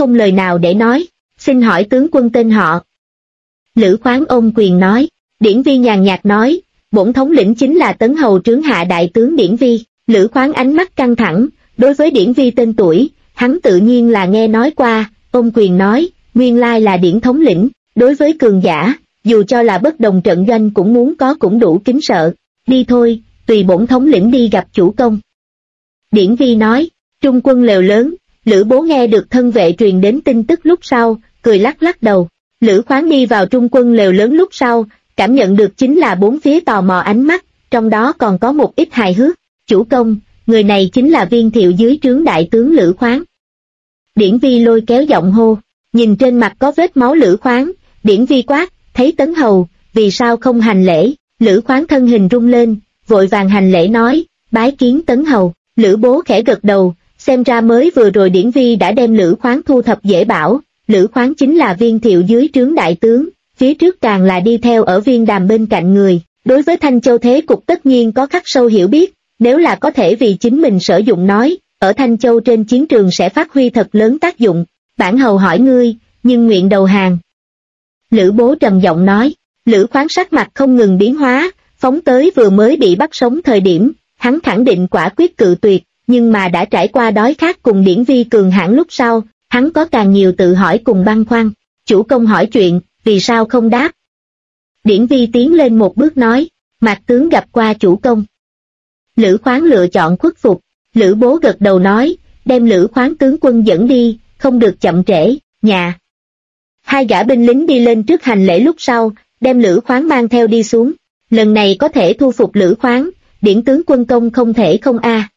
không lời nào để nói. Xin hỏi tướng quân tên họ? Lữ Khoáng ôm quyền nói. Điển Vi nhàn nhạt nói, bổn thống lĩnh chính là Tấn Hầu trướng hạ đại tướng Điển Vi. Lữ Khoáng ánh mắt căng thẳng, đối với Điển Vi tên tuổi, hắn tự nhiên là nghe nói qua, ôm quyền nói, nguyên lai là Điển thống lĩnh. Đối với cường giả, dù cho là bất đồng trận doanh cũng muốn có cũng đủ kính sợ. Đi thôi, tùy bổn thống lĩnh đi gặp chủ công. Điển Vi nói. Trung quân lều lớn. Lữ Bố nghe được thân vệ truyền đến tin tức lúc sau, cười lắc lắc đầu. Lữ Khoáng đi vào trung quân lều lớn lúc sau, cảm nhận được chính là bốn phía tò mò ánh mắt, trong đó còn có một ít hài hước. Chủ công, người này chính là Viên Thiệu dưới trướng đại tướng Lữ Khoáng. Điển Vi lôi kéo giọng hô, nhìn trên mặt có vết máu Lữ Khoáng, Điển Vi quát, thấy Tấn Hầu, vì sao không hành lễ? Lữ Khoáng thân hình rung lên, vội vàng hành lễ nói, bái kiến Tấn Hầu. Lữ Bố khẽ gật đầu, xem ra mới vừa rồi Điển Vi đã đem Lữ Khoáng thu thập dễ bảo. Lữ Khoáng chính là Viên Thiệu dưới trướng đại tướng, phía trước càng là đi theo ở Viên Đàm bên cạnh người, đối với Thanh Châu thế cục tất nhiên có khắc sâu hiểu biết, nếu là có thể vì chính mình sử dụng nói, ở Thanh Châu trên chiến trường sẽ phát huy thật lớn tác dụng. Bản hầu hỏi ngươi, nhưng nguyện đầu hàng. Lữ Bố trầm giọng nói. Lữ Khoáng sắc mặt không ngừng biến hóa, phóng tới vừa mới bị bắt sống thời điểm, hắn khẳng định quả quyết cự tuyệt, nhưng mà đã trải qua đói khát cùng Điển Vi cường hãn lúc sau, hắn có càng nhiều tự hỏi cùng băn khoăn. Chủ công hỏi chuyện, vì sao không đáp? Điển Vi tiến lên một bước nói, Mạc tướng gặp qua chủ công. Lữ Khoáng lựa chọn khuất phục. Lữ Bố gật đầu nói, đem Lữ Khoáng tướng quân dẫn đi, không được chậm trễ. Nhà. Hai gã binh lính đi lên trước hành lễ lúc sau, đem Lữ Khoáng mang theo đi xuống. Lần này có thể thu phục Lữ Khoáng, Điển tướng quân công không thể không a.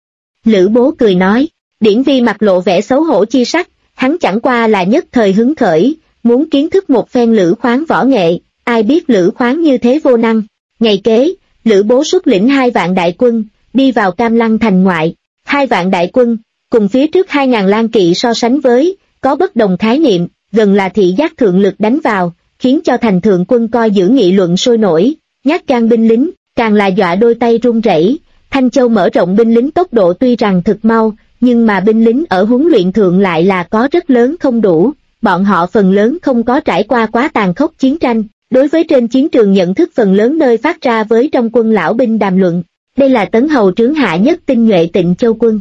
Lữ Bố cười nói. Điển Vi mặt lộ vẻ xấu hổ chi sắc, hắn chẳng qua là nhất thời hứng khởi, muốn kiến thức một phen Lữ Khoáng võ nghệ, ai biết Lữ Khoáng như thế vô năng. Ngày kế, Lữ Bố xuất lĩnh 2 vạn đại quân, đi vào Cam Lăng thành ngoại. 2 vạn đại quân, cùng phía trước 2.000 lang kỵ so sánh với, có bất đồng khái niệm, gần là thị giác thượng lực đánh vào, khiến cho thành thượng quân coi giữ nghị luận sôi nổi, nhát gan binh lính, càng là dọa đôi tay run rẩy. Thanh Châu mở rộng binh lính tốc độ tuy rằng thực mau, nhưng mà binh lính ở huấn luyện thượng lại là có rất lớn không đủ, bọn họ phần lớn không có trải qua quá tàn khốc chiến tranh, đối với trên chiến trường nhận thức phần lớn nơi phát ra với trong quân lão binh đàm luận. Đây là Tấn Hầu trướng hạ nhất tinh nhuệ Tịnh Châu quân.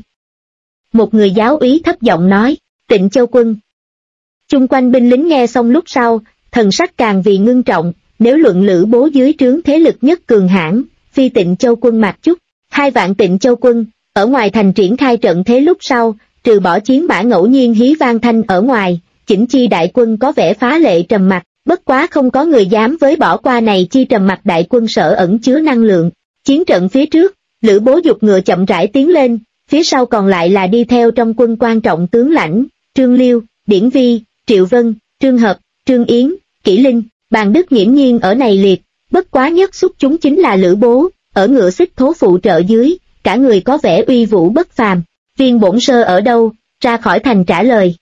Một người giáo úy thấp giọng nói, Tịnh Châu quân. Chung quanh binh lính nghe xong lúc sau, thần sắc càng vì ngưng trọng, nếu luận Lữ Bố dưới trướng thế lực nhất cường hãn, phi Tịnh Châu quân Mạc Chúc. 2 vạn Tịnh Châu quân, ở ngoài thành triển khai trận thế lúc sau, trừ bỏ chiến mã ngẫu nhiên hí vang thanh ở ngoài, chỉnh chi đại quân có vẻ phá lệ trầm mặc, bất quá không có người dám với bỏ qua này chi trầm mặc đại quân sở ẩn chứa năng lượng. Chiến trận phía trước, Lữ Bố giục ngựa chậm rãi tiến lên, phía sau còn lại là đi theo trong quân quan trọng tướng lãnh, Trương Liêu, Điển Vi, Triệu Vân, Trương Hợp, Trương Yến, Kỷ Linh, Bàn Đức nghiễm nhiên ở này liệt, bất quá nhất xuất chúng chính là Lữ Bố, ở ngựa xích thố phụ trợ dưới, cả người có vẻ uy vũ bất phàm. Viên bổn sơ ở đâu, ra khỏi thành trả lời.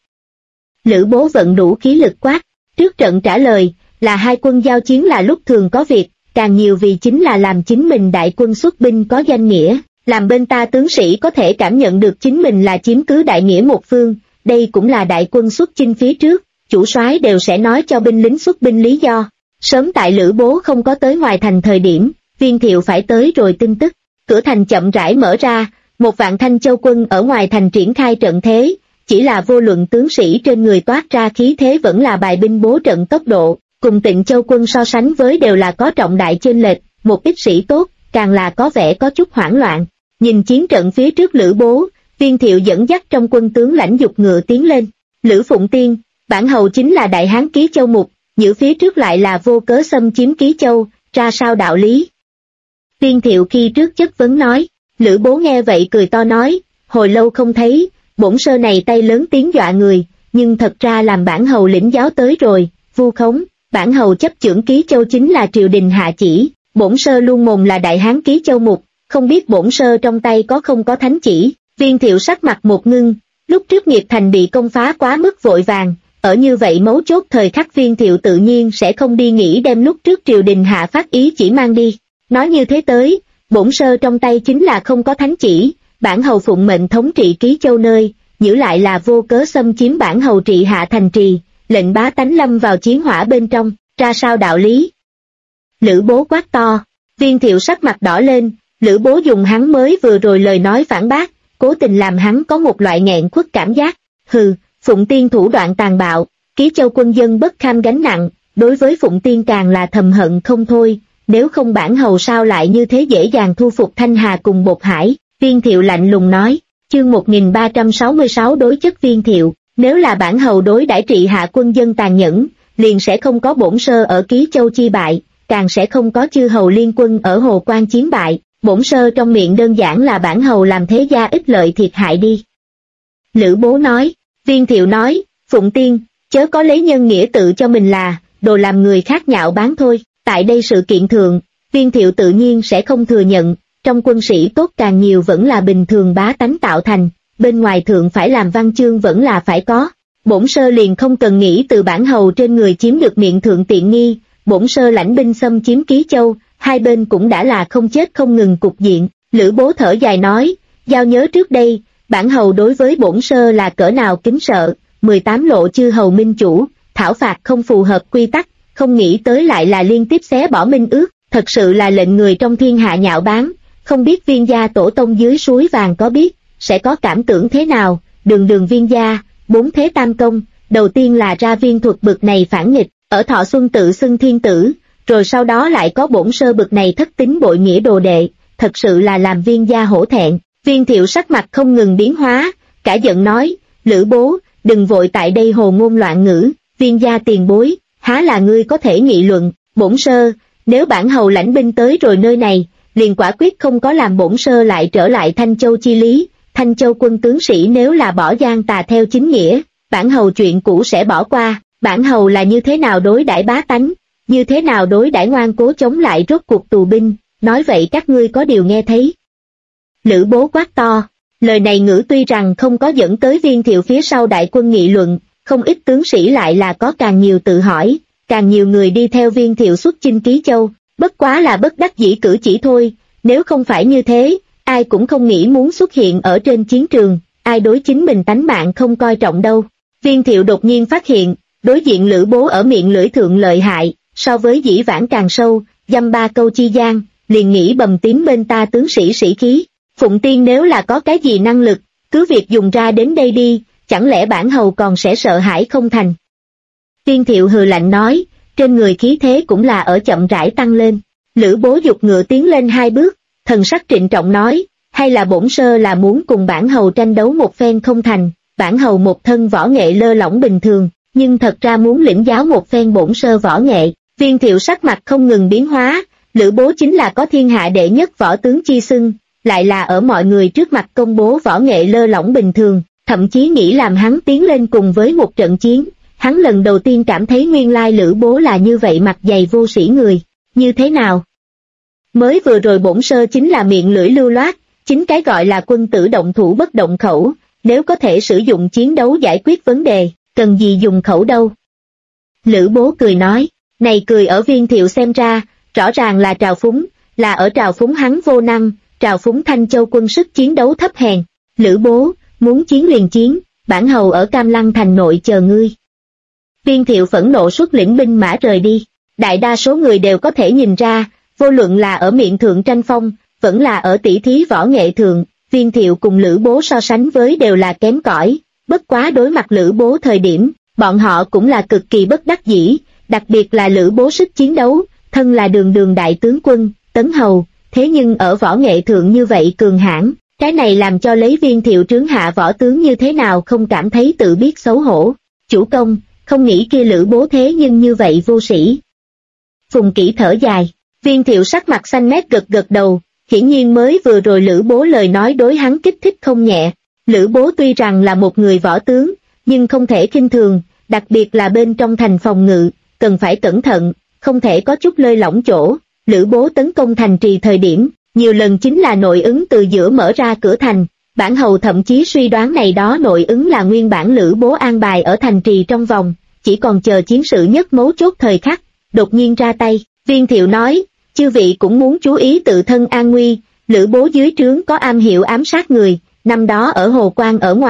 Lữ Bố vận đủ khí lực quát, trước trận trả lời, là 2 quân giao chiến là lúc thường có việc, càng nhiều vì chính là làm chính mình đại quân xuất binh có danh nghĩa, làm bên ta tướng sĩ có thể cảm nhận được chính mình là chiếm cứ đại nghĩa một phương, đây cũng là đại quân xuất chinh phía trước, chủ soái đều sẽ nói cho binh lính xuất binh lý do. Sớm tại Lữ Bố không có tới ngoài thành thời điểm, Viên Thiệu phải tới rồi tin tức, cửa thành chậm rãi mở ra, 1 vạn Thanh Châu quân ở ngoài thành triển khai trận thế, chỉ là vô luận tướng sĩ trên người toát ra khí thế vẫn là bài binh bố trận tốc độ, cùng Tịnh Châu quân so sánh với đều là có trọng đại chênh lệch, một ít sĩ tốt, càng là có vẻ có chút hoảng loạn. Nhìn chiến trận phía trước Lữ Bố, Viên Thiệu dẫn dắt trong quân tướng lãnh dục ngựa tiến lên. Lữ Phụng Tiên, bản hầu chính là đại hán Ký Châu Mục, nhữ phía trước lại là vô cớ xâm chiếm Ký Châu, ra sao đạo lý? Viên Thiệu khi trước chất vấn nói. Lữ Bố nghe vậy cười to nói, hồi lâu không thấy, bổn sơ này tay lớn tiếng dọa người, nhưng thật ra làm bản hầu lĩnh giáo tới rồi, vu khống, bản hầu chấp chưởng Ký Châu chính là triều đình hạ chỉ, bổn sơ luôn mồm là đại hán Ký Châu Mục, không biết bổn sơ trong tay có không có thánh chỉ. Viên Thiệu sắc mặt một ngưng, lúc trước Nghiệp Thành bị công phá quá mức vội vàng, ở như vậy mấu chốt thời khắc Viên Thiệu tự nhiên sẽ không đi nghĩ đem lúc trước triều đình hạ phát ý chỉ mang đi. Nói như thế tới, bổn sơ trong tay chính là không có thánh chỉ, bản hầu phụng mệnh thống trị Ký Châu nơi, nhữ lại là vô cớ xâm chiếm bản hầu trị hạ thành trì, lệnh bá tánh lâm vào chiến hỏa bên trong, ra sao đạo lý? Lữ Bố quát to, Viên Thiệu sắc mặt đỏ lên, Lữ Bố dùng hắn mới vừa rồi lời nói phản bác, cố tình làm hắn có một loại nghẹn khuất cảm giác, hừ, Phụng Tiên thủ đoạn tàn bạo, Ký Châu quân dân bất kham gánh nặng, đối với Phụng Tiên càng là thầm hận không thôi, nếu không bản hầu sao lại như thế dễ dàng thu phục Thanh Hà cùng Bột Hải. Viên Thiệu lạnh lùng nói, chương 1366 đối chất Viên Thiệu, nếu là bản hầu đối đãi trị hạ quân dân tàn nhẫn, liền sẽ không có bổn sơ ở Ký Châu chi bại, càng sẽ không có chư hầu liên quân ở Hồ Quan chiến bại, bổn sơ trong miệng đơn giản là bản hầu làm thế gia ích lợi thiệt hại đi. Lữ Bố nói, Viên Thiệu nói, Phụng Tiên, chớ có lấy nhân nghĩa tự cho mình là, đồ làm người khác nhạo báng thôi, tại đây sự kiện thượng, Viên Thiệu tự nhiên sẽ không thừa nhận, trong quân sĩ tốt càng nhiều vẫn là bình thường bá tánh tạo thành, bên ngoài thượng phải làm văn chương vẫn là phải có. Bổn sơ liền không cần nghĩ từ bản hầu trên người chiếm được miệng thượng tiện nghi, bổn sơ lãnh binh xâm chiếm Ký Châu, hai bên cũng đã là không chết không ngừng cục diện. Lữ Bố thở dài nói, giao nhớ trước đây, bản hầu đối với bổn sơ là cỡ nào kính sợ, 18 lộ chư hầu minh chủ, thảo phạt không phù hợp quy tắc, không nghĩ tới lại là liên tiếp xé bỏ minh ước, thật sự là lệnh người trong thiên hạ nhạo báng, không biết Viên gia tổ tông dưới suối vàng có biết, sẽ có cảm tưởng thế nào. Đường Viên gia, 4 thế tam công, đầu tiên là ra viên thuật bực này phản nghịch, ở Thọ Xuân tự xưng thiên tử, rồi sau đó lại có bổn sơ bực này thất tín bội nghĩa đồ đệ, thật sự là làm Viên gia hổ thẹn. Viên Thiệu sắc mặt không ngừng biến hóa, cả giận nói, Lữ Bố, đừng vội tại đây hồ ngôn loạn ngữ, Viên gia tiền bối, há là ngươi có thể nghị luận, bổn sơ, nếu bản hầu lãnh binh tới rồi nơi này, liền quả quyết không có làm bổn sơ lại trở lại Thanh Châu chi lý. Thanh Châu quân tướng sĩ nếu là bỏ gian tà theo chính nghĩa, bản hầu chuyện cũ sẽ bỏ qua, bản hầu là như thế nào đối đãi bá tánh, như thế nào đối đãi ngoan cố chống lại rốt cuộc tù binh, nói vậy các ngươi có điều nghe thấy. Lữ Bố quát to, lời này ngữ tuy rằng không có dẫn tới Viên Thiệu phía sau đại quân nghị luận, không ít tướng sĩ lại là có càng nhiều tự hỏi, càng nhiều người đi theo Viên Thiệu xuất chinh Ký Châu, bất quá là bất đắc dĩ cử chỉ thôi, nếu không phải như thế, ai cũng không nghĩ muốn xuất hiện ở trên chiến trường, ai đối chính mình tánh mạng không coi trọng đâu. Viên Thiệu đột nhiên phát hiện, đối diện Lữ Bố ở miệng lưỡi thượng lợi hại, so với dĩ vãng càng sâu, dăm ba câu chi gian, liền nghĩ bầm tím bên ta tướng sĩ sĩ khí. Phụng Tiên nếu là có cái gì năng lực, cứ việc dùng ra đến đây đi, chẳng lẽ bản hầu còn sẽ sợ hãi không thành. Viên Thiệu hừ lạnh nói, trên người khí thế cũng là ở chậm rãi tăng lên. Lữ Bố giục ngựa tiến lên 2 bước, thần sắc trịnh trọng nói, hay là bổn sơ là muốn cùng bản hầu tranh đấu một phen không thành, bản hầu một thân võ nghệ lơ lỏng bình thường, nhưng thật ra muốn lĩnh giáo một phen bổn sơ võ nghệ. Viên Thiệu sắc mặt không ngừng biến hóa, Lữ Bố chính là có thiên hạ đệ nhất võ tướng chi xưng, lại là ở mọi người trước mặt công bố võ nghệ lơ lỏng bình thường, thậm chí nghĩ làm hắn tiến lên cùng với một trận chiến. Hắn lần đầu tiên cảm thấy nguyên lai Lữ Bố là như vậy mặt dày vô sĩ người, như thế nào? Mới vừa rồi bổn sơ chính là miệng lưỡi lưu loát, chính cái gọi là quân tử động thủ bất động khẩu, nếu có thể sử dụng chiến đấu giải quyết vấn đề, cần gì dùng khẩu đâu. Lữ Bố cười nói, này cười ở Viên Thiệu xem ra, rõ ràng là trào phúng, là ở trào phúng hắn vô năng, trào phúng Thanh Châu quân sức chiến đấu thấp hèn. Lữ Bố, muốn chiến liền chiến, bản hầu ở Cam Lăng thành nội chờ ngươi. Viên Thiệu phẫn nộ xuất lĩnh binh mã rời đi, đại đa số người đều có thể nhìn ra, vô luận là ở miệng thượng tranh phong, vẫn là ở tỷ thí võ nghệ thượng, Viên Thiệu cùng Lữ Bố so sánh với đều là kém cỏi, bất quá đối mặt Lữ Bố thời điểm, bọn họ cũng là cực kỳ bất đắc dĩ, đặc biệt là Lữ Bố sức chiến đấu, thân là đường đại tướng quân, Tấn Hầu, thế nhưng ở võ nghệ thượng như vậy cường hãn, cái này làm cho lấy Viên Thiệu trướng hạ võ tướng như thế nào không cảm thấy tự biết xấu hổ. Chủ công, không nghĩ kia Lữ Bố thế nhưng như vậy vô sĩ. Phùng Kỷ thở dài, Viên Thiệu sắc mặt xanh mét gật gật đầu, hiển nhiên mới vừa rồi Lữ Bố lời nói đối hắn kích thích không nhẹ. Lữ Bố tuy rằng là một người võ tướng, nhưng không thể khinh thường, đặc biệt là bên trong thành phòng ngự, cần phải cẩn thận, không thể có chút lơi lỏng chỗ. Lữ Bố tấn công thành trì thời điểm, nhiều lần chính là nội ứng từ giữa mở ra cửa thành, bản hầu thậm chí suy đoán này đó nội ứng là nguyên bản Lữ Bố an bài ở thành trì trong vòng, chỉ còn chờ chiến sự nhất mấu chốt thời khắc, đột nhiên ra tay. Viên Thiệu nói, chư vị cũng muốn chú ý tự thân an nguy, Lữ Bố dưới trướng có am hiểu ám sát người, năm đó ở Hồ Quan ở ngoài,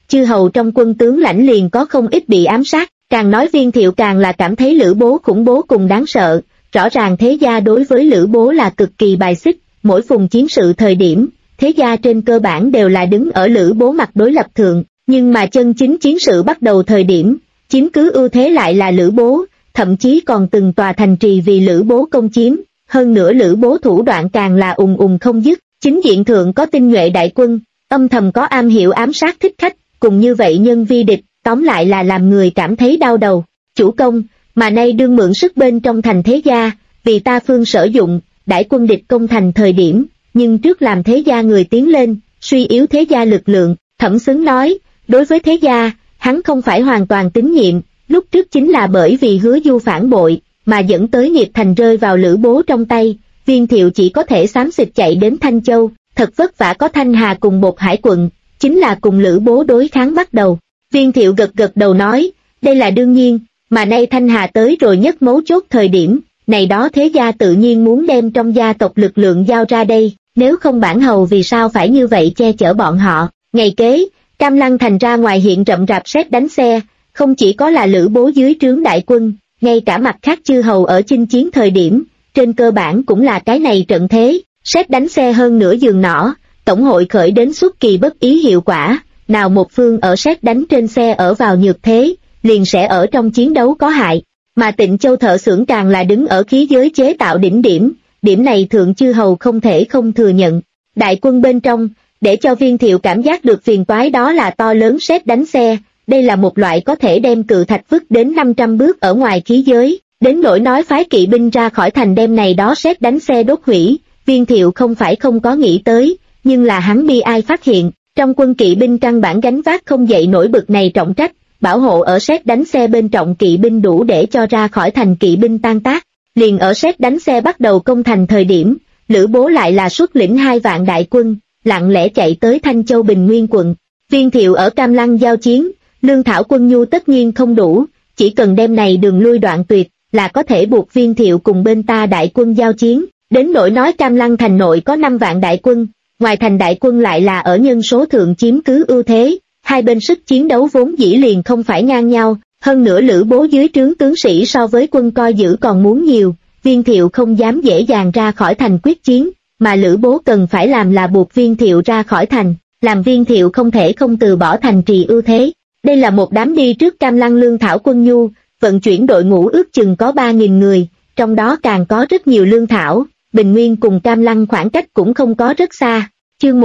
chư hầu trong quân tướng lãnh liền có không ít bị ám sát, càng nói Viên Thiệu càng là cảm thấy Lữ Bố khủng bố cùng đáng sợ, rõ ràng thế gia đối với Lữ Bố là cực kỳ bài xích, mỗi phùng chiến sự thời điểm, thế gia trên cơ bản đều là đứng ở Lữ Bố mặt đối lập thượng, nhưng mà chân chính chiến sự bắt đầu thời điểm, chiếm cứ ưu thế lại là Lữ Bố, thậm chí còn từng tòa thành trì vì Lữ Bố công chiếm, hơn nữa Lữ Bố thủ đoạn càng là ùng không dứt, chính diện thượng có tinh nhuệ đại quân, âm thầm có am hiểu ám sát thích khách, cùng như vậy nhân vi địch, tóm lại là làm người cảm thấy đau đầu. Chủ công, mà nay đương mượn sức bên trong thành thế gia, vì ta phương sử dụng, đãi quân địch công thành thời điểm, nhưng trước làm thế gia người tiến lên, suy yếu thế gia lực lượng. Thẩm Xứng nói, đối với thế gia, hắn không phải hoàn toàn tín nhiệm, lúc trước chính là bởi vì Hứa Du phản bội, mà dẫn tới nghiệp thành rơi vào Lữ Bố trong tay, Viên Thiệu chỉ có thể xám xịt chạy đến Thanh Châu, thật vất vả có Thanh Hà cùng Bột Hải quận, chính là cùng Lữ Bố đối kháng bắt đầu. Viên Thiệu gật đầu nói, đây là đương nhiên, mà nay Thanh Hà tới rồi nhất mấu chốt thời điểm, này đó thế gia tự nhiên muốn đem trong gia tộc lực lượng giao ra đây, nếu không bản hầu vì sao phải như vậy che chở bọn họ. Ngày kế, Cam Lăng thành ra ngoài hiện rậm rạp sét đánh xe, không chỉ có là Lữ Bố dưới trướng đại quân, ngay cả mặt khác chư hầu ở chinh chiến thời điểm, trên cơ bản cũng là cái này trận thế, sét đánh xe hơn nửa giường nỏ, tổng hội khởi đến xuất kỳ bất ý hiệu quả, nào một phương ở sét đánh trên xe ở vào nhược thế, liền sẽ ở trong chiến đấu có hại, mà Tịnh Châu thợ xưởng càng là đứng ở khí giới chế tạo đỉnh điểm, điểm này thượng chư hầu không thể không thừa nhận. Đại quân bên trong, để cho Viên Thiệu cảm giác được phiền toái đó là to lớn sét đánh xe, đây là một loại có thể đem cự thạch vứt đến 500 bước ở ngoài khí giới, đến nỗi nói phái kỵ binh ra khỏi thành đêm này đó sét đánh xe đốt hủy, Viên Thiệu không phải không có nghĩ tới, nhưng là hắn bi ai phát hiện, trong quân kỵ binh căn bản gánh vác không dậy nổi bực này trọng trách, bảo hộ ở sét đánh xe bên trọng kỵ binh đủ để cho ra khỏi thành kỵ binh tan tác, liền ở sét đánh xe bắt đầu công thành thời điểm, Lữ Bố lại là xuất lĩnh 2 vạn đại quân, lặng lẽ chạy tới Thanh Châu Bình Nguyên quận. Viên Thiệu ở Cam Lăng giao chiến, lương thảo quân nhu tất nhiên không đủ, chỉ cần đem này đường lui đoạn tuyệt, là có thể buộc Viên Thiệu cùng bên ta đại quân giao chiến, đến nỗi nói Cam Lăng thành nội có 5 vạn đại quân, ngoài thành đại quân lại là ở nhân số thượng chiếm cứ ưu thế, hai bên sức chiến đấu vốn dĩ liền không phải ngang nhau, hơn nữa Lữ Bố dưới trướng tướng sĩ so với quân coi giữ còn muốn nhiều, Viên Thiệu không dám dễ dàng ra khỏi thành quyết chiến, mà Lữ Bố cần phải làm là buộc Viên Thiệu ra khỏi thành, làm Viên Thiệu không thể không từ bỏ thành trì ưu thế. Đây là một đám đi trước Cam Lăng lương thảo quân nhu, vận chuyển đội ngũ ước chừng có 3.000 người, trong đó càng có rất nhiều lương thảo, Bình Nguyên cùng Cam Lăng khoảng cách cũng không có rất xa. Chương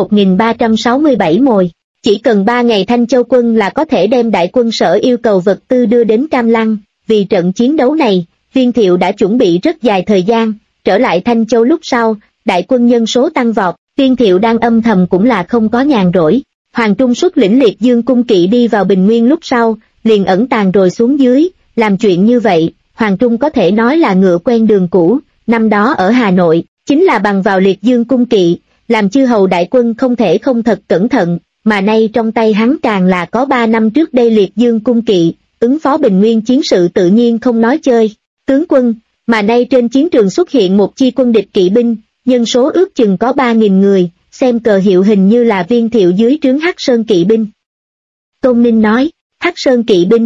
1367 mồi, chỉ cần 3 ngày Thanh Châu quân là có thể đem đại quân sở yêu cầu vật tư đưa đến Cam Lăng, vì trận chiến đấu này, Viên Thiệu đã chuẩn bị rất dài thời gian, trở lại Thanh Châu lúc sau, đại quân nhân số tăng vọt, Viên Thiệu đang âm thầm cũng là không có nhàn rỗi. Hoàng Trung xuất lĩnh Liệt Dương cung kỵ đi vào Bình Nguyên lúc sau, liền ẩn tàng rồi xuống dưới, làm chuyện như vậy, Hoàng Trung có thể nói là ngựa quen đường cũ, năm đó ở Hà Nội, chính là bằng vào Liệt Dương cung kỵ, làm chư hầu đại quân không thể không thật cẩn thận, mà nay trong tay hắn càng là có 3 năm trước đây Liệt Dương cung kỵ, ứng phó Bình Nguyên chiến sự tự nhiên không nói chơi. Tướng quân, mà nay trên chiến trường xuất hiện một chi quân địch kỵ binh, nhân số ước chừng có 3.000 người, xem cờ hiệu hình như là Viên Thiệu dưới trướng Hắc Sơn kỵ binh. Tôn Ninh nói, Hắc Sơn kỵ binh.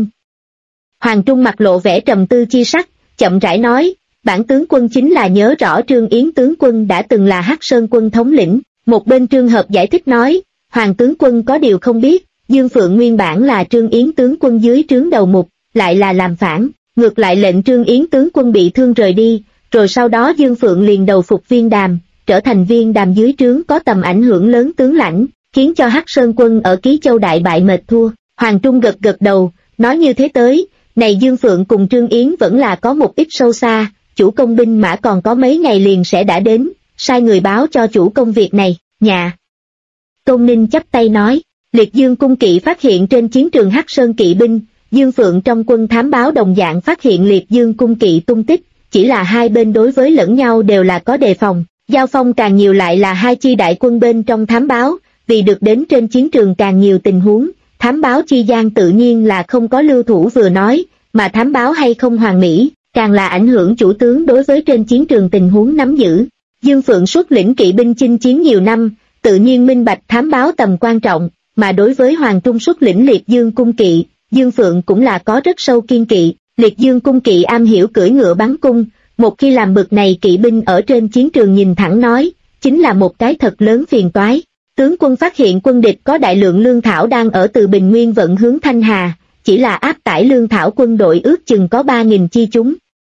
Hoàng Trung mặt lộ vẻ trầm tư chi sắc, chậm rãi nói, bản tướng quân chính là nhớ rõ Trương Yến tướng quân đã từng là Hắc Sơn quân thống lĩnh. Một bên Trương Hợp giải thích nói, Hoàng tướng quân có điều không biết, Dương Phượng nguyên bản là Trương Yến tướng quân dưới trướng đầu mục, lại là làm phản, ngược lại lệnh Trương Yến tướng quân bị thương rời đi, rồi sau đó Dương Phượng liền đầu phục Viên Đàm, trở thành Viên Đàm dưới trướng có tầm ảnh hưởng lớn tướng lãnh, khiến cho Hắc Sơn quân ở Ký Châu đại bại mệt thua. Hoàng Trung gật đầu, nói như thế tới, này Dương Phượng cùng Trương Yến vẫn là có một ít sâu xa, chủ công binh mã còn có mấy ngày liền sẽ đã đến, sai người báo cho chủ công việc này, nhà. Tôn Ninh chắp tay nói, Liệt Dương cung kỵ phát hiện trên chiến trường Hắc Sơn kỵ binh, Dương Phượng trong quân thám báo đồng dạng phát hiện Liệt Dương cung kỵ tung tích, chỉ là hai bên đối với lẫn nhau đều là có đề phòng, giao phong càng nhiều lại là hai chi đại quân bên trong thám báo, vì được đến trên chiến trường càng nhiều tình huống, thám báo chi gian tự nhiên là không có lưu thủ vừa nói, mà thám báo hay không hoàn mỹ, càng là ảnh hưởng chủ tướng đối với trên chiến trường tình huống nắm giữ. Dương Phượng xuất lĩnh kỵ binh chinh chiến nhiều năm, tự nhiên minh bạch thám báo tầm quan trọng, mà đối với Hoàng Trung xuất lĩnh Liệt Dương cung kỵ, Dương Phượng cũng là có rất sâu kiên kỵ. Liệt Dương cung kỵ am hiểu cưỡi ngựa bắn cung, một khi làm bực này kỵ binh ở trên chiến trường nhìn thẳng nói, chính là một cái thật lớn phiền toái. Tướng quân phát hiện quân địch có đại lượng lương thảo đang ở từ Bình Nguyên vận hướng Thanh Hà, chỉ là áp tải lương thảo quân đội ước chừng có 3.000 chi chúng.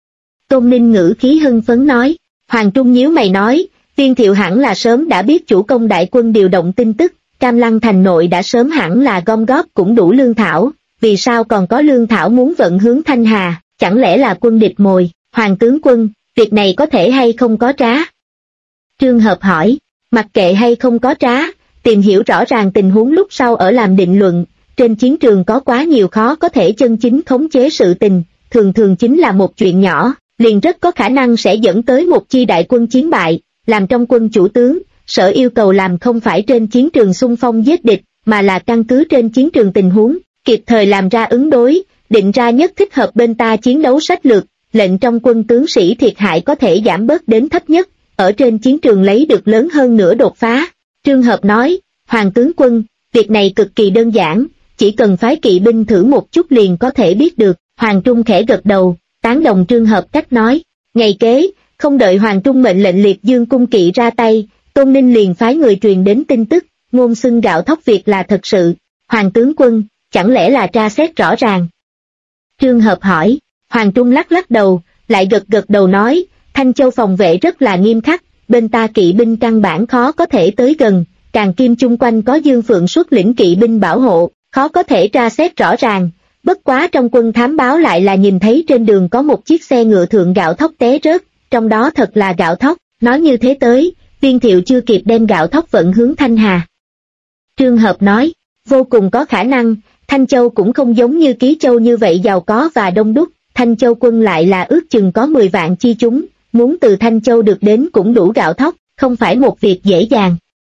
Tôn Ninh ngữ khí hưng phấn nói, Hoàng Trung nhíu mày nói, Viên Thiệu hẳn là sớm đã biết chủ công đại quân điều động tin tức, Cam Lăng thành nội đã sớm hẳn là gom góp cũng đủ lương thảo, vì sao còn có lương thảo muốn vận hướng Thanh Hà, chẳng lẽ là quân địch mồi? Hoàng tướng quân, việc này có thể hay không có trá? Trương Hợp hỏi, mặc kệ hay không có trá, tìm hiểu rõ ràng tình huống lúc sau ở làm định luận, trên chiến trường có quá nhiều khó có thể chân chính khống chế sự tình, thường thường chính là một chuyện nhỏ, liền rất có khả năng sẽ dẫn tới một chi đại quân chiến bại, làm trong quân chủ tướng, sở yêu cầu làm không phải trên chiến trường xung phong giết địch, mà là căn cứ trên chiến trường tình huống, kịp thời làm ra ứng đối, định ra nhất thích hợp bên ta chiến đấu sách lược, lệnh trong quân tướng sĩ thiệt hại có thể giảm bớt đến thấp nhất, ở trên chiến trường lấy được lớn hơn nữa đột phá. Trương Hợp nói, Hoàng tướng quân, việc này cực kỳ đơn giản, chỉ cần phái kỵ binh thử một chút liền có thể biết được. Hoàng Trung khẽ gật đầu, tán đồng Trương Hợp cách nói. Ngày kế, không đợi Hoàng Trung mệnh lệnh Liệt Dương cung kỵ ra tay, Tôn Ninh liền phái người truyền đến tin tức, ngôn xưng gạo thóc việc là thật sự. Hoàng tướng quân, chẳng lẽ là tra xét rõ ràng? Trương Hợp hỏi. Hoàng Trung lắc lắc đầu, lại gật đầu nói, Thanh Châu phòng vệ rất là nghiêm khắc, bên ta kỵ binh căn bản khó có thể tới gần, càng kim chung quanh có Dương Phượng xuất lĩnh kỵ binh bảo hộ, khó có thể tra xét rõ ràng. Bất quá trong quân thám báo lại là nhìn thấy trên đường có một chiếc xe ngựa thượng gạo thóc té rớt, trong đó thật là gạo thóc, nói như thế tới, Viên Thiệu chưa kịp đem gạo thóc vận hướng Thanh Hà. Trương Hợp nói, vô cùng có khả năng, Thanh Châu cũng không giống như Ký Châu như vậy giàu có và đông đúc, Thanh Châu quân lại là ước chừng có 10 vạn chi chúng, muốn từ Thanh Châu được đến cũng đủ gạo thóc, không phải một việc dễ dàng.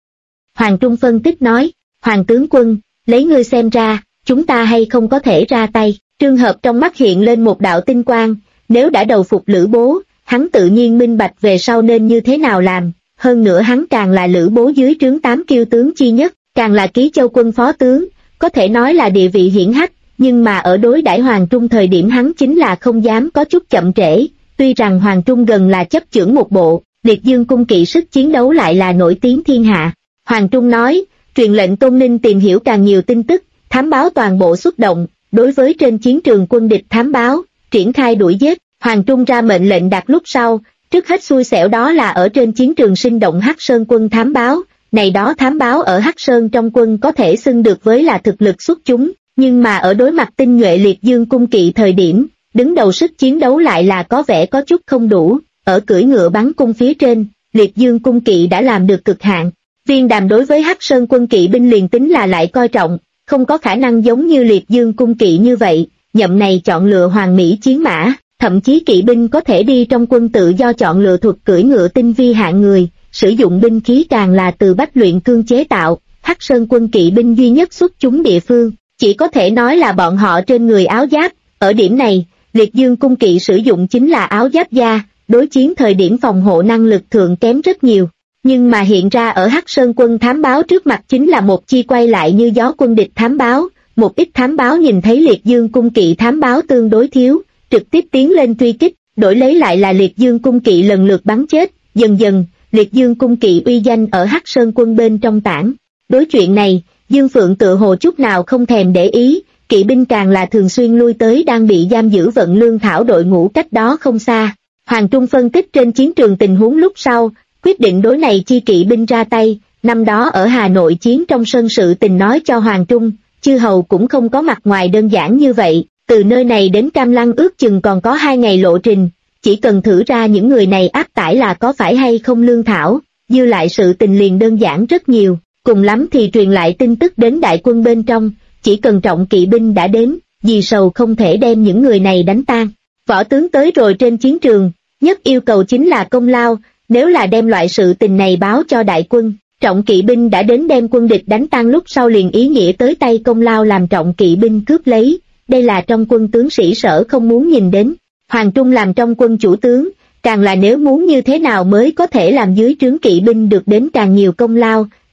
Hoàng Trung phân tích nói, Hoàng tướng quân, lấy ngươi xem ra, chúng ta hay không có thể ra tay. Trương Hợp trong mắt hiện lên một đạo tinh quang, nếu đã đầu phục Lữ Bố, hắn tự nhiên minh bạch về sau nên như thế nào làm, hơn nữa hắn càng là Lữ Bố dưới trướng 8 kiêu tướng chi nhất, càng là Ký Châu quân phó tướng, có thể nói là địa vị hiển hách, nhưng mà ở đối đãi Hoàng Trung thời điểm hắn chính là không dám có chút chậm trễ, tuy rằng Hoàng Trung gần là chấp chưởng một bộ, Liệt Dương cung kỵ sức chiến đấu lại là nổi tiếng thiên hạ. Hoàng Trung nói, truyền lệnh Tôn Ninh tìm hiểu càng nhiều tin tức, thám báo toàn bộ xuất động, đối với trên chiến trường quân địch thám báo, triển khai đuổi giết. Hoàng Trung ra mệnh lệnh đặt lúc sau, trước hết xui xẻo đó là ở trên chiến trường sinh động Hắc Sơn quân thám báo, này đó thám báo ở Hắc Sơn trong quân có thể xưng được với là thực lực xuất chúng, nhưng mà ở đối mặt tinh nhuệ Liệt Dương cung kỵ thời điểm, đứng đầu sức chiến đấu lại là có vẻ có chút không đủ, ở cưỡi ngựa bắn cung phía trên, Liệt Dương cung kỵ đã làm được cực hạn. Viên Đàm đối với Hắc Sơn quân kỵ binh liền tính là lại coi trọng, không có khả năng giống như Liệt Dương cung kỵ như vậy, nhậm này chọn lựa hoàn mỹ chiến mã, thậm chí kỵ binh có thể đi trong quân tự do chọn lựa thuật cưỡi ngựa tinh vi hạng người, sử dụng binh khí càng là từ bách luyện cương chế tạo. Hắc Sơn quân kỵ binh duy nhất xuất chúng địa phương, chỉ có thể nói là bọn họ trên người áo giáp, ở điểm này, Liệt Dương cung kỵ sử dụng chính là áo giáp da, đối chiến thời điểm phòng hộ năng lực thượng kém rất nhiều. Nhưng mà hiện ra ở Hắc Sơn quân thám báo trước mặt chính là một chi quay lại như gió quân địch thám báo, một ít thám báo nhìn thấy Liệt Dương cung kỵ thám báo tương đối thiếu, trực tiếp tiến lên truy kích, đổi lấy lại là Liệt Dương cung kỵ lần lượt bắn chết, dần dần, Liệt Dương cung kỵ uy danh ở Hắc Sơn quân bên trong tản. Đối chuyện này, Dương Phượng tự hồ chút nào không thèm để ý, kỵ binh càng là thường xuyên lui tới đang bị giam giữ vận lương thảo đội ngũ cách đó không xa. Hoàng Trung phân tích trên chiến trường tình huống lúc sau, quyết định đối này chi kỵ binh ra tay. Năm đó ở Hà Nội chiến trong sân sự tình nói cho Hoàng Trung, chư hầu cũng không có mặt ngoài đơn giản như vậy, từ nơi này đến Cam Lăng ước chừng còn có 2 ngày lộ trình, chỉ cần thử ra những người này áp tải là có phải hay không lương thảo, dư lại sự tình liền đơn giản rất nhiều, cùng lắm thì truyền lại tin tức đến đại quân bên trong, chỉ cần trọng kỵ binh đã đến, vì sầu không thể đem những người này đánh tan. Võ tướng tới rồi trên chiến trường, nhất yêu cầu chính là công lao, nếu là đem loại sự tình này báo cho đại quân, trọng kỵ binh đã đến đem quân địch đánh tan lúc sau liền ý nghĩa tới tay công lao làm trọng kỵ binh cướp lấy, đây là trong quân tướng sĩ sở không muốn nhìn đến. Hoàng Trung làm trong quân chủ tướng, càng là nếu muốn như thế nào mới có thể làm dưới trướng kỵ binh được đến càng nhiều công lao,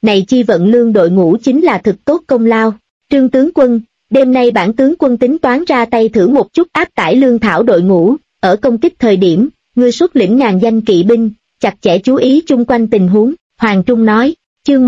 này chi vận lương đội ngũ chính là thực tốt công lao. Trương tướng quân, đêm nay bản tướng quân tính toán ra tay thử một chút áp tải lương thảo đội ngũ, ở công kích thời điểm, ngươi xuất lĩnh ngàn danh kỵ binh, chặt chẽ chú ý chung quanh tình huống, Hoàng Trung nói. Chương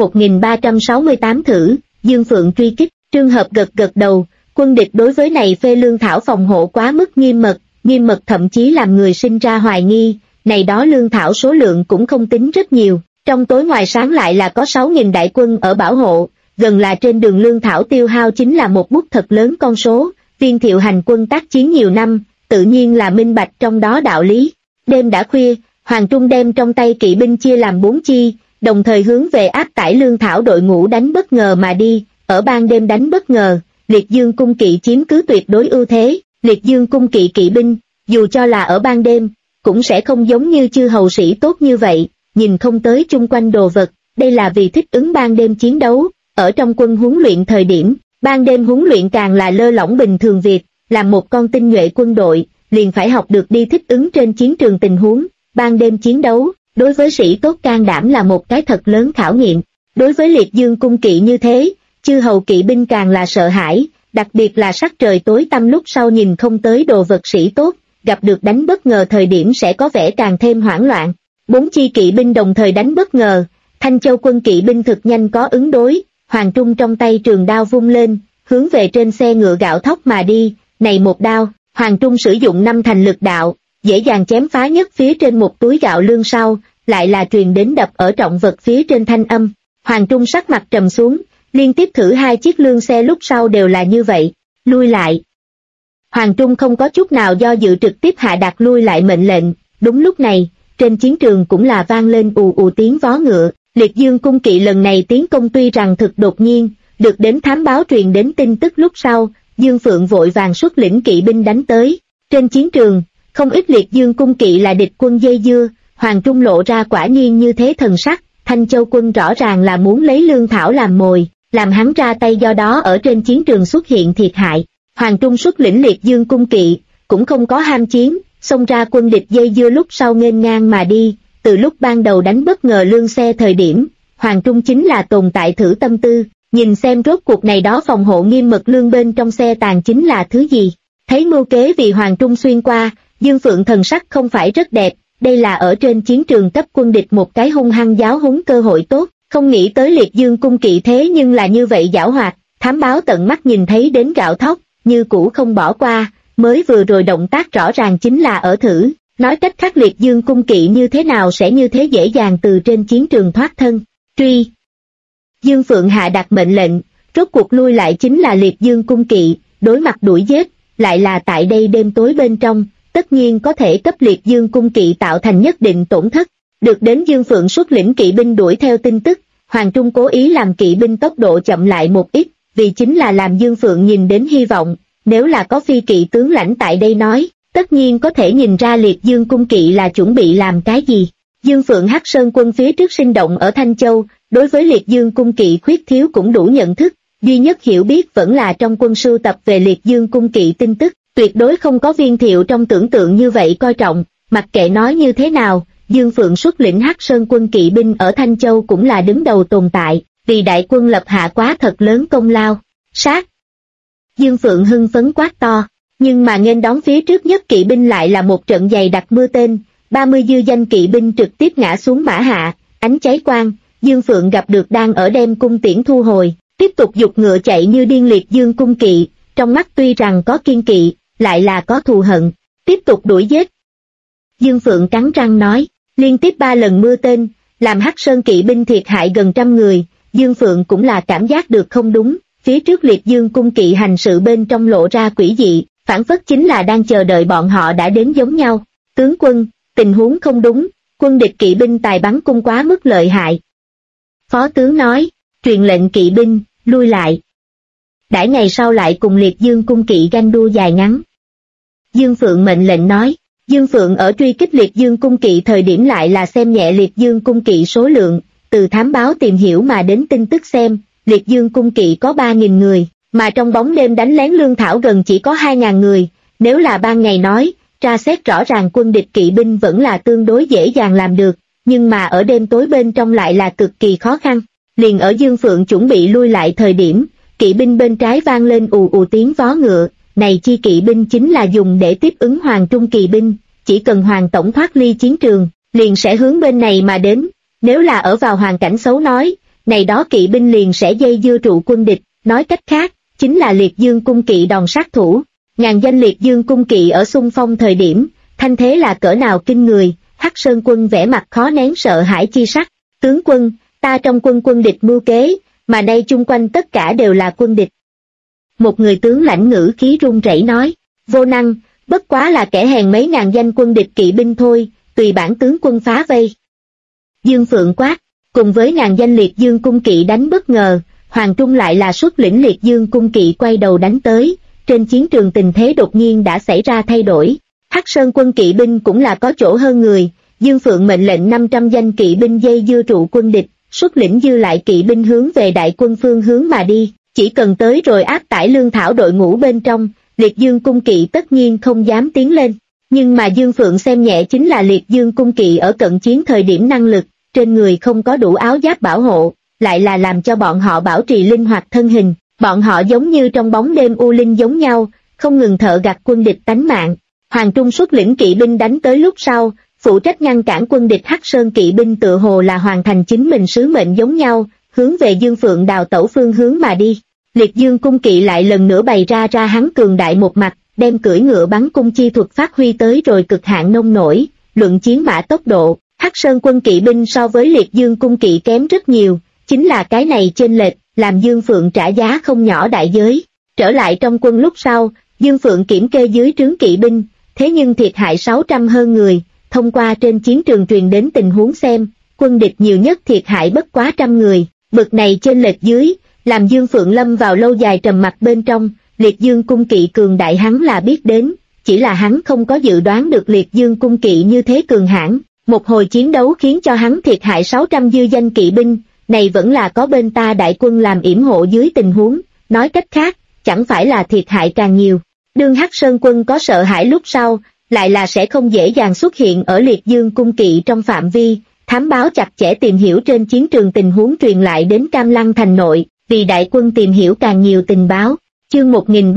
1368 thử, Dương Phượng truy kích, Trương Hợp gật đầu, quân địch đối với này phê lương thảo phòng hộ quá mức nghiêm mật thậm chí làm người sinh ra hoài nghi, này đó lương thảo số lượng cũng không tính rất nhiều, trong tối ngoài sáng lại là có 6.000 đại quân ở bảo hộ, gần là trên đường lương thảo tiêu hao chính là một bút thật lớn con số, Viên Thiệu hành quân tác chiến nhiều năm, tự nhiên là minh bạch trong đó đạo lý. Đêm đã khuya, Hoàng Trung đem trong tay kỵ binh chia làm 4 chi, đồng thời hướng về áp tải lương thảo đội ngũ đánh bất ngờ mà đi, ở ban đêm đánh bất ngờ, Liệt Dương cung kỵ chiếm cứ tuyệt đối ưu thế, Liệt Dương cung kỵ kỵ binh, dù cho là ở ban đêm, cũng sẽ không giống như chư hầu sĩ tốt như vậy, nhìn không tới chung quanh đồ vật, đây là vì thích ứng ban đêm chiến đấu, ở trong quân huấn luyện thời điểm, ban đêm huấn luyện càng là lơ lỏng bình thường việc, làm một con tinh nhuệ quân đội, liền phải học được đi thích ứng trên chiến trường tình huống, ban đêm chiến đấu, đối với sĩ tốt can đảm là một cái thật lớn khảo nghiệm, đối với Liệt Dương cung kỵ như thế, chư hầu kỵ binh càng là sợ hãi, đặc biệt là sắc trời tối tăm lúc sau nhìn không tới đồ vật sĩ tốt, gặp được đánh bất ngờ thời điểm sẽ có vẻ càng thêm hoảng loạn. 4 chi kỵ binh đồng thời đánh bất ngờ, Thanh Châu quân kỵ binh thực nhanh có ứng đối, Hoàng Trung trong tay trường đao vung lên, hướng về trên xe ngựa gạo thóc mà đi, này một đao, Hoàng Trung sử dụng 5 thành lực đạo, dễ dàng chém phá nhất phía trên một túi gạo lương sau, lại là truyền đến đập ở trọng vật phía trên thanh âm. Hoàng Trung sắc mặt trầm xuống, liên tiếp thử 2 chiếc lương xe lúc sau đều là như vậy, lui lại. Hoàng Trung không có chút nào do dự trực tiếp hạ đạt lui lại mệnh lệnh, đúng lúc này, trên chiến trường cũng là vang lên ù ù tiếng vó ngựa, Liệt Dương cung kỵ lần này tiến công tuy rằng thực đột nhiên, được đến thám báo truyền đến tin tức lúc sau, Dương Phượng vội vàng xuất lĩnh kỵ binh đánh tới. Trên chiến trường, không ít Liệt Dương cung kỵ là địch quân dây dưa, Hoàng Trung lộ ra quả nhiên như thế thần sắc, Thanh Châu quân rõ ràng là muốn lấy lương thảo làm mồi, làm hắn ra tay do đó ở trên chiến trường xuất hiện thiệt hại. Hoàng Trung xuất lĩnh Liệt Dương cung kỵ, cũng không có ham chiến, xông ra quân địch dây dưa lúc sau nghênh ngang mà đi, từ lúc ban đầu đánh bất ngờ lương xe thời điểm, Hoàng Trung chính là tồn tại thử tâm tư, nhìn xem rốt cuộc này đó phòng hộ nghiêm mật lương bên trong xe tàn chính là thứ gì. Thấy mưu kế vì Hoàng Trung xuyên qua, Dương Phượng thần sắc không phải rất đẹp, đây là ở trên chiến trường cấp quân địch một cái hung hăng giáo huấn cơ hội tốt, không nghĩ tới Liệt Dương cung kỵ thế nhưng là như vậy giảo hoạt, thám báo tận mắt nhìn thấy đến gạo thóc, như cũ không bỏ qua, mới vừa rồi động tác rõ ràng chính là ở thử, nói cách khác Liệt Dương cung kỵ như thế nào sẽ như thế dễ dàng từ trên chiến trường thoát thân, truy. Dương Phượng hạ đặt mệnh lệnh, rốt cuộc lui lại chính là Liệt Dương cung kỵ, đối mặt đuổi giết, lại là tại đây đêm tối bên trong, tất nhiên có thể cấp Liệt Dương cung kỵ tạo thành nhất định tổn thất. Được đến Dương Phượng xuất lĩnh kỵ binh đuổi theo tin tức, Hoàng Trung cố ý làm kỵ binh tốc độ chậm lại một ít, vì chính là làm Dương Phượng nhìn đến hy vọng, nếu là có phi kỵ tướng lãnh tại đây nói, tất nhiên có thể nhìn ra Liệt Dương cung kỵ là chuẩn bị làm cái gì. Dương Phượng Hắc Sơn quân phía trước sinh động ở Thanh Châu, đối với Liệt Dương cung kỵ khuyết thiếu cũng đủ nhận thức, duy nhất hiểu biết vẫn là trong quân sưu tập về Liệt Dương cung kỵ tin tức, tuyệt đối không có Viên Thiệu trong tưởng tượng như vậy coi trọng, mặc kệ nói như thế nào, Dương Phượng xuất lĩnh Hắc Sơn quân kỵ binh ở Thanh Châu cũng là đứng đầu tồn tại, vì đại quân lập hạ quá thật lớn công lao. Sát! Dương Phượng hưng phấn quát to, nhưng mà nghênh đón phía trước nhất kỵ binh lại là một trận dày đặc mưa tên, 30 dư danh kỵ binh trực tiếp ngã xuống mã hạ, ánh cháy quang, Dương Phượng gặp được đang ở đem cung tiễn thu hồi, tiếp tục giục ngựa chạy như điên Liệt Dương cung kỵ, trong mắt tuy rằng có kiên kỵ, lại là có thù hận, tiếp tục đuổi giết. Dương Phượng cắn răng nói, liên tiếp 3 lần mưa tên, làm Hắc Sơn kỵ binh thiệt hại gần 100 người, Dương Phượng cũng là cảm giác được không đúng, phía trước Liệt Dương cung kỵ hành sự bên trong lộ ra quỷ dị, phản phất chính là đang chờ đợi bọn họ đã đến giống nhau. Tướng quân, tình huống không đúng, quân địch kỵ binh tài bắn cung quá mức lợi hại. Phó tướng nói, truyền lệnh kỵ binh, lui lại. Đãi ngày sau lại cùng Liệt Dương cung kỵ ganh đua dài ngắn. Dương Phượng mệnh lệnh nói, Dương Phượng ở truy kích Liệt Dương cung kỵ thời điểm lại là xem nhẹ Liệt Dương cung kỵ số lượng, từ thám báo tìm hiểu mà đến tin tức xem, Liệt Dương cung kỵ có 3.000 người, mà trong bóng đêm đánh lén lương thảo gần chỉ có 2.000 người, nếu là ban ngày nói, tra xét rõ ràng quân địch kỵ binh vẫn là tương đối dễ dàng làm được, nhưng mà ở đêm tối bên trong lại là cực kỳ khó khăn. Liền ở Dương Phượng chuẩn bị lui lại thời điểm, kỵ binh bên trái vang lên ù ù tiếng vó ngựa, này chi kỵ binh chính là dùng để tiếp ứng Hoàng Trung kỳ binh, chỉ cần Hoàng tổng thoát ly chiến trường, liền sẽ hướng bên này mà đến, nếu là ở vào hoàn cảnh xấu nói, này đó kỵ binh liền sẽ dây dưa trụ quân địch, nói cách khác, chính là liệt dương cung kỵ đòn sát thủ. Ngàn danh liệt dương cung kỵ ở xung phong thời điểm, thanh thế là cỡ nào kinh người, Hắc Sơn quân vẻ mặt khó nén sợ hãi chi sắc, tướng quân, ta trong quân địch mưu kế, mà nay chung quanh tất cả đều là quân địch. Một người tướng lãnh ngữ khí run rẩy nói, vô năng, bất quá là kẻ hèn mấy ngàn danh quân địch kỵ binh thôi, tùy bản tướng quân phá vây. Dương Phượng quát, cùng với ngàn danh liệt dương cung kỵ đánh bất ngờ, Hoàng Trung lại là xuất lĩnh liệt dương cung kỵ quay đầu đánh tới, trên chiến trường tình thế đột nhiên đã xảy ra thay đổi. Hắc Sơn quân kỵ binh cũng là có chỗ hơn người, Dương Phượng mệnh lệnh 500 danh kỵ binh dây dưa trụ quân địch, xuất lĩnh dư lại kỵ binh hướng về đại quân phương hướng mà đi, chỉ cần tới rồi áp tải lương thảo đội ngũ bên trong, liệt dương cung kỵ tất nhiên không dám tiến lên. Nhưng mà Dương Phượng xem nhẹ chính là liệt dương cung kỵ ở cận chiến thời điểm năng lực, trên người không có đủ áo giáp bảo hộ, lại là làm cho bọn họ bảo trì linh hoạt thân hình, bọn họ giống như trong bóng đêm u linh giống nhau, không ngừng thợ gặt quân địch tánh mạng. Hoàng Trung xuất lĩnh kỵ binh đánh tới lúc sau, phụ trách ngăn cản quân địch Hắc Sơn kỵ binh tựa hồ là hoàn thành chính mình sứ mệnh giống nhau, hướng về Dương Phượng đào tẩu phương hướng mà đi. Liệt dương cung kỵ lại lần nữa bày ra hắn cường đại một mặt, đem cưỡi ngựa bắn cung chi thuật phát huy tới rồi cực hạn nông nổi, luận chiến mã tốc độ, Hắc Sơn quân kỵ binh so với liệt dương cung kỵ kém rất nhiều, chính là cái này chênh lệch, làm Dương Phượng trả giá không nhỏ đại giới. Trở lại trong quân lúc sau, Dương Phượng kiểm kê dưới trướng kỵ binh, thế nhưng thiệt hại 600 hơn người, thông qua trên chiến trường truyền đến tình huống xem, quân địch nhiều nhất thiệt hại bất quá 100 người, bực này chênh lệch dưới, làm Dương Phượng lâm vào lâu dài trầm mặc bên trong. Liệt dương cung kỵ cường đại hắn là biết đến, chỉ là hắn không có dự đoán được liệt dương cung kỵ như thế cường hãn. Một hồi chiến đấu khiến cho hắn thiệt hại 600 dư danh kỵ binh, này vẫn là có bên ta đại quân làm yểm hộ dưới tình huống, nói cách khác, chẳng phải là thiệt hại càng nhiều. Đương Hắc Sơn quân có sợ hãi lúc sau, lại là sẽ không dễ dàng xuất hiện ở liệt dương cung kỵ trong phạm vi, thám báo chặt chẽ tìm hiểu trên chiến trường tình huống truyền lại đến Cam Lăng thành nội, vì đại quân tìm hiểu càng nhiều tình báo. Chương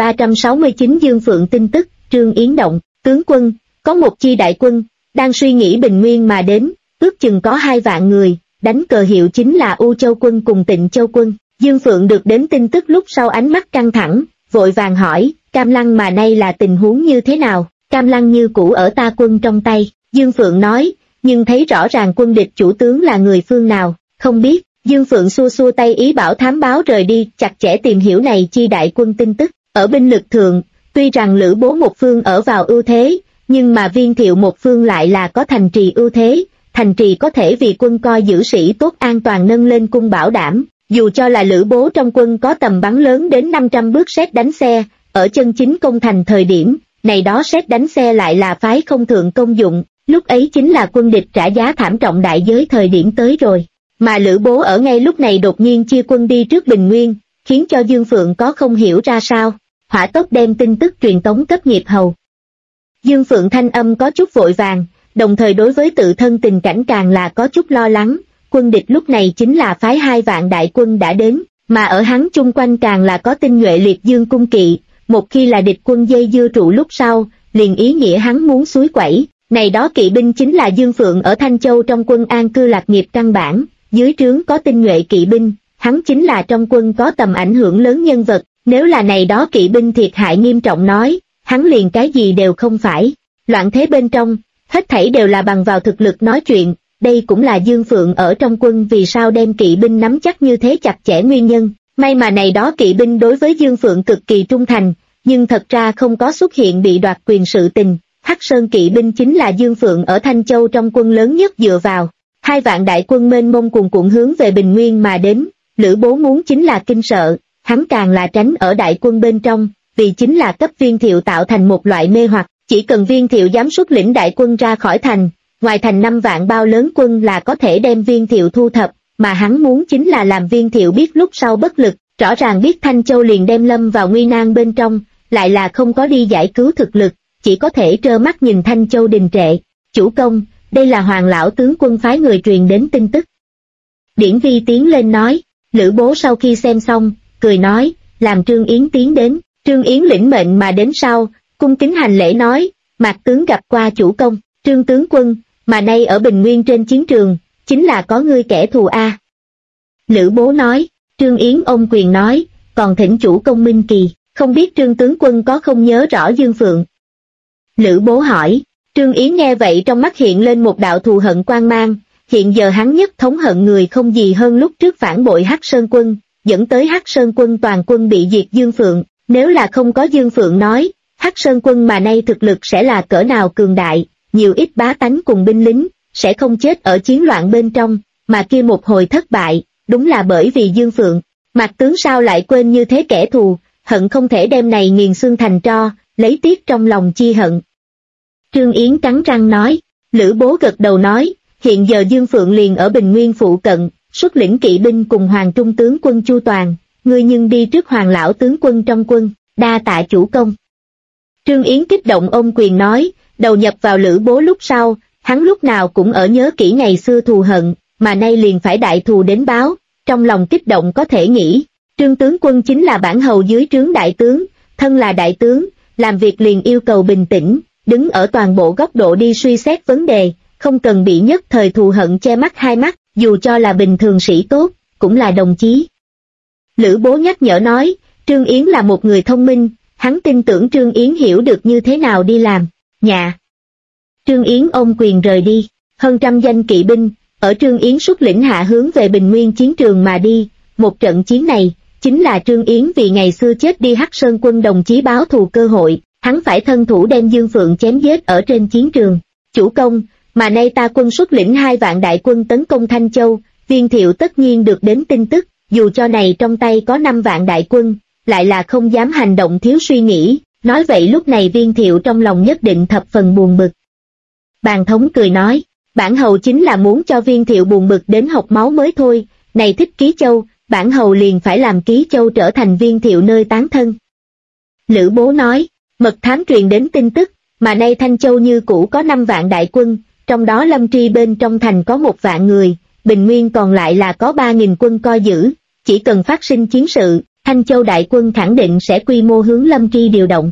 1369 Dương Phượng tin tức, Trương Yến động, tướng quân, có một chi đại quân, đang suy nghĩ bình nguyên mà đến, ước chừng có 2 vạn người, đánh cờ hiệu chính là U Châu quân cùng Tịnh Châu quân. Dương Phượng được đến tin tức lúc sau ánh mắt căng thẳng, vội vàng hỏi, Cam Lăng mà nay là tình huống như thế nào? Cam Lăng như cũ ở ta quân trong tay, Dương Phượng nói, nhưng thấy rõ ràng quân địch chủ tướng là người phương nào, không biết. Dương Phượng xua xua tay ý bảo thám báo rời đi, chặt chẽ tìm hiểu này chi đại quân tin tức. Ở binh lực thượng, tuy rằng Lữ Bố một phương ở vào ưu thế, nhưng mà Viên Thiệu một phương lại là có thành trì ưu thế, thành trì có thể vì quân coi giữ sĩ tốt an toàn nâng lên cung bảo đảm. Dù cho là Lữ Bố trong quân có tầm bắn lớn đến 500 bước sét đánh xe, ở chân chính công thành thời điểm, này đó sét đánh xe lại là phái không thượng công dụng, lúc ấy chính là quân địch trả giá thảm trọng đại giới thời điểm tới rồi. Mà Lữ Bố ở ngay lúc này đột nhiên chia quân đi trước Bình Nguyên, khiến cho Dương Phượng có không hiểu ra sao, hỏa tốc đem tin tức truyền tống cấp Nghiệp Hầu. Dương Phượng thanh âm có chút vội vàng, đồng thời đối với tự thân tình cảnh càng là có chút lo lắng, quân địch lúc này chính là phái 2 vạn đại quân đã đến, mà ở hắn chung quanh càng là có tinh nhuệ liệt dương cung kỵ, một khi là địch quân dây dưa trụ lúc sau, liền ý nghĩa hắn muốn suối quẩy, này đó kỵ binh chính là Dương Phượng ở Thanh Châu trong quân an cư lạc nghiệp căn bản. Dưới trướng có tinh nhuệ kỵ binh, hắn chính là trong quân có tầm ảnh hưởng lớn nhân vật, nếu là này đó kỵ binh thiệt hại nghiêm trọng nói, hắn liền cái gì đều không phải. Loạn thế bên trong, hết thảy đều là bằng vào thực lực nói chuyện, đây cũng là Dương Phượng ở trong quân vì sao đem kỵ binh nắm chắc như thế chặt chẽ nguyên nhân. May mà này đó kỵ binh đối với Dương Phượng cực kỳ trung thành, nhưng thật ra không có xuất hiện bị đoạt quyền sự tình. Hắc Sơn kỵ binh chính là Dương Phượng ở Thanh Châu trong quân lớn nhất dựa vào. 2 vạn đại quân mênh mông cuồn cuộn hướng về Bình Nguyên mà đến, Lữ Bố muốn chính là kinh sợ, hắn càng là tránh ở đại quân bên trong, vì chính là cấp Viên Thiệu tạo thành một loại mê hoặc, chỉ cần Viên Thiệu dám xuất lĩnh đại quân ra khỏi thành, ngoài thành 5 vạn bao lớn quân là có thể đem Viên Thiệu thu thập, mà hắn muốn chính là làm Viên Thiệu biết lúc sau bất lực, rõ ràng biết Thanh Châu liền đem lâm vào nguy nan bên trong, lại là không có đi giải cứu thực lực, chỉ có thể trơ mắt nhìn Thanh Châu đình trệ. Chủ công, đây là Hoàng lão tướng quân phái người truyền đến tin tức. Điển Vi tiến lên nói, Lữ Bố sau khi xem xong, cười nói, làm Trương Yến tiến đến. Trương Yến lĩnh mệnh mà đến sau, cung kính hành lễ nói, Mạc tướng gặp qua chủ công. Trương tướng quân, mà nay ở Bình Nguyên trên chiến trường, chính là có ngươi kẻ thù a. Lữ Bố nói. Trương Yến ôm quyền nói, còn thỉnh chủ công minh kỳ, không biết Trương tướng quân có không nhớ rõ Dương Phượng. Lữ Bố hỏi. Trương Yến nghe vậy trong mắt hiện lên một đạo thù hận quang mang, hiện giờ hắn nhất thống hận người không gì hơn lúc trước phản bội Hắc Sơn quân, dẫn tới Hắc Sơn quân toàn quân bị diệt Dương Phượng, nếu là không có Dương Phượng nói, Hắc Sơn quân mà nay thực lực sẽ là cỡ nào cường đại, nhiều ít bá tánh cùng binh lính, sẽ không chết ở chiến loạn bên trong, mà kia một hồi thất bại, đúng là bởi vì Dương Phượng. Mạc tướng sao lại quên như thế kẻ thù, hận không thể đem này nghiền xương thành tro, lấy tiếc trong lòng chi hận. Trương Yến cắn răng nói. Lữ Bố gật đầu nói, hiện giờ Dương Phượng liền ở Bình Nguyên phụ cận, xuất lĩnh kỵ binh cùng Hoàng Trung tướng quân Chu Toàn, ngươi nhưng đi trước Hoàng lão tướng quân trong quân, đa tạ chủ công. Trương Yến kích động ôm quyền nói, đầu nhập vào Lữ Bố lúc sau, hắn lúc nào cũng ở nhớ kỹ ngày xưa thù hận, mà nay liền phải đại thù đến báo, trong lòng kích động có thể nghĩ. Trương tướng quân chính là bản hầu dưới trướng đại tướng, thân là đại tướng, làm việc liền yêu cầu bình tĩnh, đứng ở toàn bộ góc độ đi suy xét vấn đề, không cần bị nhất thời thù hận che mắt hai mắt, dù cho là bình thường sĩ tốt, cũng là đồng chí. Lữ Bố nhắc nhở nói, Trương Yến là một người thông minh, hắn tin tưởng Trương Yến hiểu được như thế nào đi làm. Nhà. Trương Yến ôm quyền rời đi, hơn trăm danh kỵ binh, ở Trương Yến xuất lĩnh hạ hướng về Bình Nguyên chiến trường mà đi, một trận chiến này, chính là Trương Yến vì ngày xưa chết đi Hắc Sơn quân đồng chí báo thù cơ hội, hắn phải thân thủ đem Dương Phượng chém giết ở trên chiến trường. Chủ công, mà nay ta quân xuất lĩnh 2 vạn đại quân tấn công Thanh Châu, Viên Thiệu tất nhiên được đến tin tức, dù cho này trong tay có 5 vạn đại quân, lại là không dám hành động thiếu suy nghĩ, nói vậy lúc này Viên Thiệu trong lòng nhất định thập phần buồn bực. Bàn thống cười nói, bản hầu chính là muốn cho Viên Thiệu buồn bực đến học máu mới thôi, này thích Ký Châu, bản hầu liền phải làm Ký Châu trở thành Viên Thiệu nơi tán thân. Lữ Bố nói, mật thám truyền đến tin tức, mà nay Thanh Châu như cũ có 5 vạn đại quân, trong đó Lâm Tri bên trong thành có 1 vạn người, Bình Nguyên còn lại là có 3.000 quân coi giữ, chỉ cần phát sinh chiến sự, Thanh Châu đại quân khẳng định sẽ quy mô hướng Lâm Tri điều động.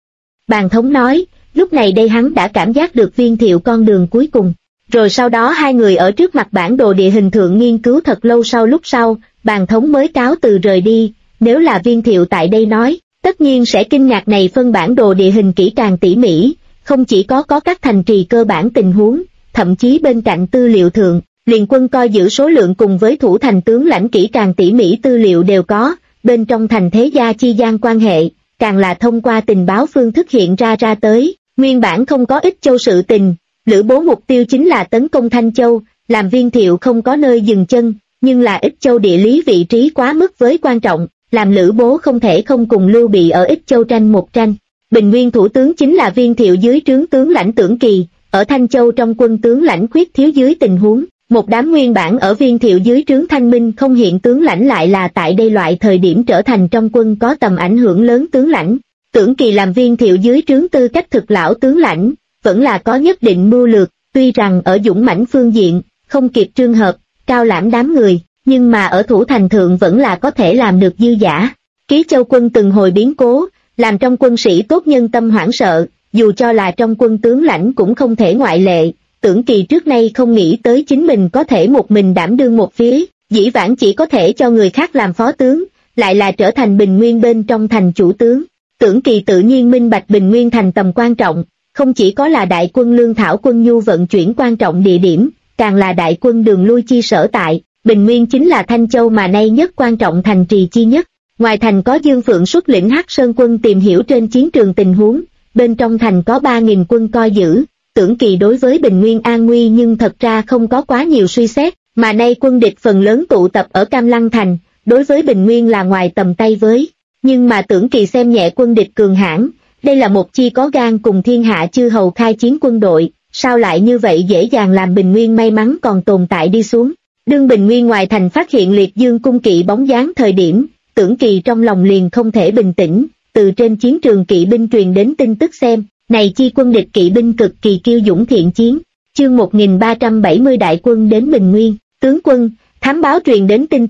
Bàn thống nói, lúc này đây hắn đã cảm giác được Viên Thiệu con đường cuối cùng, rồi sau đó hai người ở trước mặt bản đồ địa hình thượng nghiên cứu thật lâu lúc sau, bàn thống mới cáo từ rời đi, nếu là Viên Thiệu tại đây nói, tất nhiên sẽ kinh ngạc này phân bản đồ địa hình kỹ càng tỉ mỉ, không chỉ có các thành trì cơ bản tình huống, thậm chí bên cạnh tư liệu thượng, liền quân coi giữ số lượng cùng với thủ thành tướng lãnh kỹ càng tỉ mỉ tư liệu đều có, bên trong thành thế gia chi gian quan hệ, càng là thông qua tình báo phương thức hiện ra tới, nguyên bản không có Ích Châu sự tình, Lữ Bố mục tiêu chính là tấn công Thanh Châu, làm Viên Thiệu không có nơi dừng chân, nhưng là Ích Châu địa lý vị trí quá mức với quan trọng, làm Lữ Bố không thể không cùng Lưu Bị ở Ích Châu tranh một tranh. Bình Nguyên thủ tướng chính là Viên Thiệu dưới trướng tướng lãnh Tưởng Kỳ, ở Thanh Châu trong quân tướng lãnh khuyết thiếu dưới tình huống, một đám nguyên bản ở Viên Thiệu dưới trướng Thanh Minh không hiện tướng lãnh lại là tại đây loại thời điểm trở thành trong quân có tầm ảnh hưởng lớn tướng lãnh. Tưởng Kỳ làm Viên Thiệu dưới trướng tư cách thực lão tướng lãnh, vẫn là có nhất định mưu lược, tuy rằng ở dũng mãnh phương diện, không kịp Trương Hợp, Cao Lãm đám người, nhưng mà ở thủ thành thượng vẫn là có thể làm được dư giả. Ký Châu quân từng hồi biến cố, làm trong quân sĩ tốt nhân tâm hoảng sợ, dù cho là trong quân tướng lãnh cũng không thể ngoại lệ. Tưởng Kỳ trước nay không nghĩ tới chính mình có thể một mình đảm đương một phía, dĩ vãng chỉ có thể cho người khác làm phó tướng, lại là trở thành Bình Nguyên bên trong thành chủ tướng. Tưởng Kỳ tự nhiên minh bạch Bình Nguyên thành tầm quan trọng, không chỉ có là đại quân lương thảo quân nhu vận chuyển quan trọng địa điểm, càng là đại quân đường lui chi sở tại. Bình Nguyên chính là Thanh Châu mà nay nhất quan trọng thành trì chi nhất. Ngoài thành có Dương Phượng xuất lĩnh Hắc Sơn quân tìm hiểu trên chiến trường tình huống, bên trong thành có 3.000 quân coi giữ. Tưởng Kỳ đối với Bình Nguyên an nguy nhưng thật ra không có quá nhiều suy xét, mà nay quân địch phần lớn tụ tập ở Cam Lăng thành, đối với Bình Nguyên là ngoài tầm tay với. Nhưng mà Tưởng Kỳ xem nhẹ quân địch cường hãn, đây là một chi có gan cùng thiên hạ chư hầu khai chiến quân đội, sao lại như vậy dễ dàng làm Bình Nguyên may mắn còn tồn tại đi xuống. Đương Bình Nguyên ngoài thành phát hiện Liệt Dương cung kỵ bóng dáng thời điểm, Tưởng Kỳ trong lòng liền không thể bình tĩnh, từ trên chiến trường kỵ binh truyền đến tin tức xem, này chi quân địch kỵ binh cực kỳ kiêu dũng thiện chiến. Chương 1370 đại quân đến Bình Nguyên, tướng quân, thám báo truyền đến tin tức,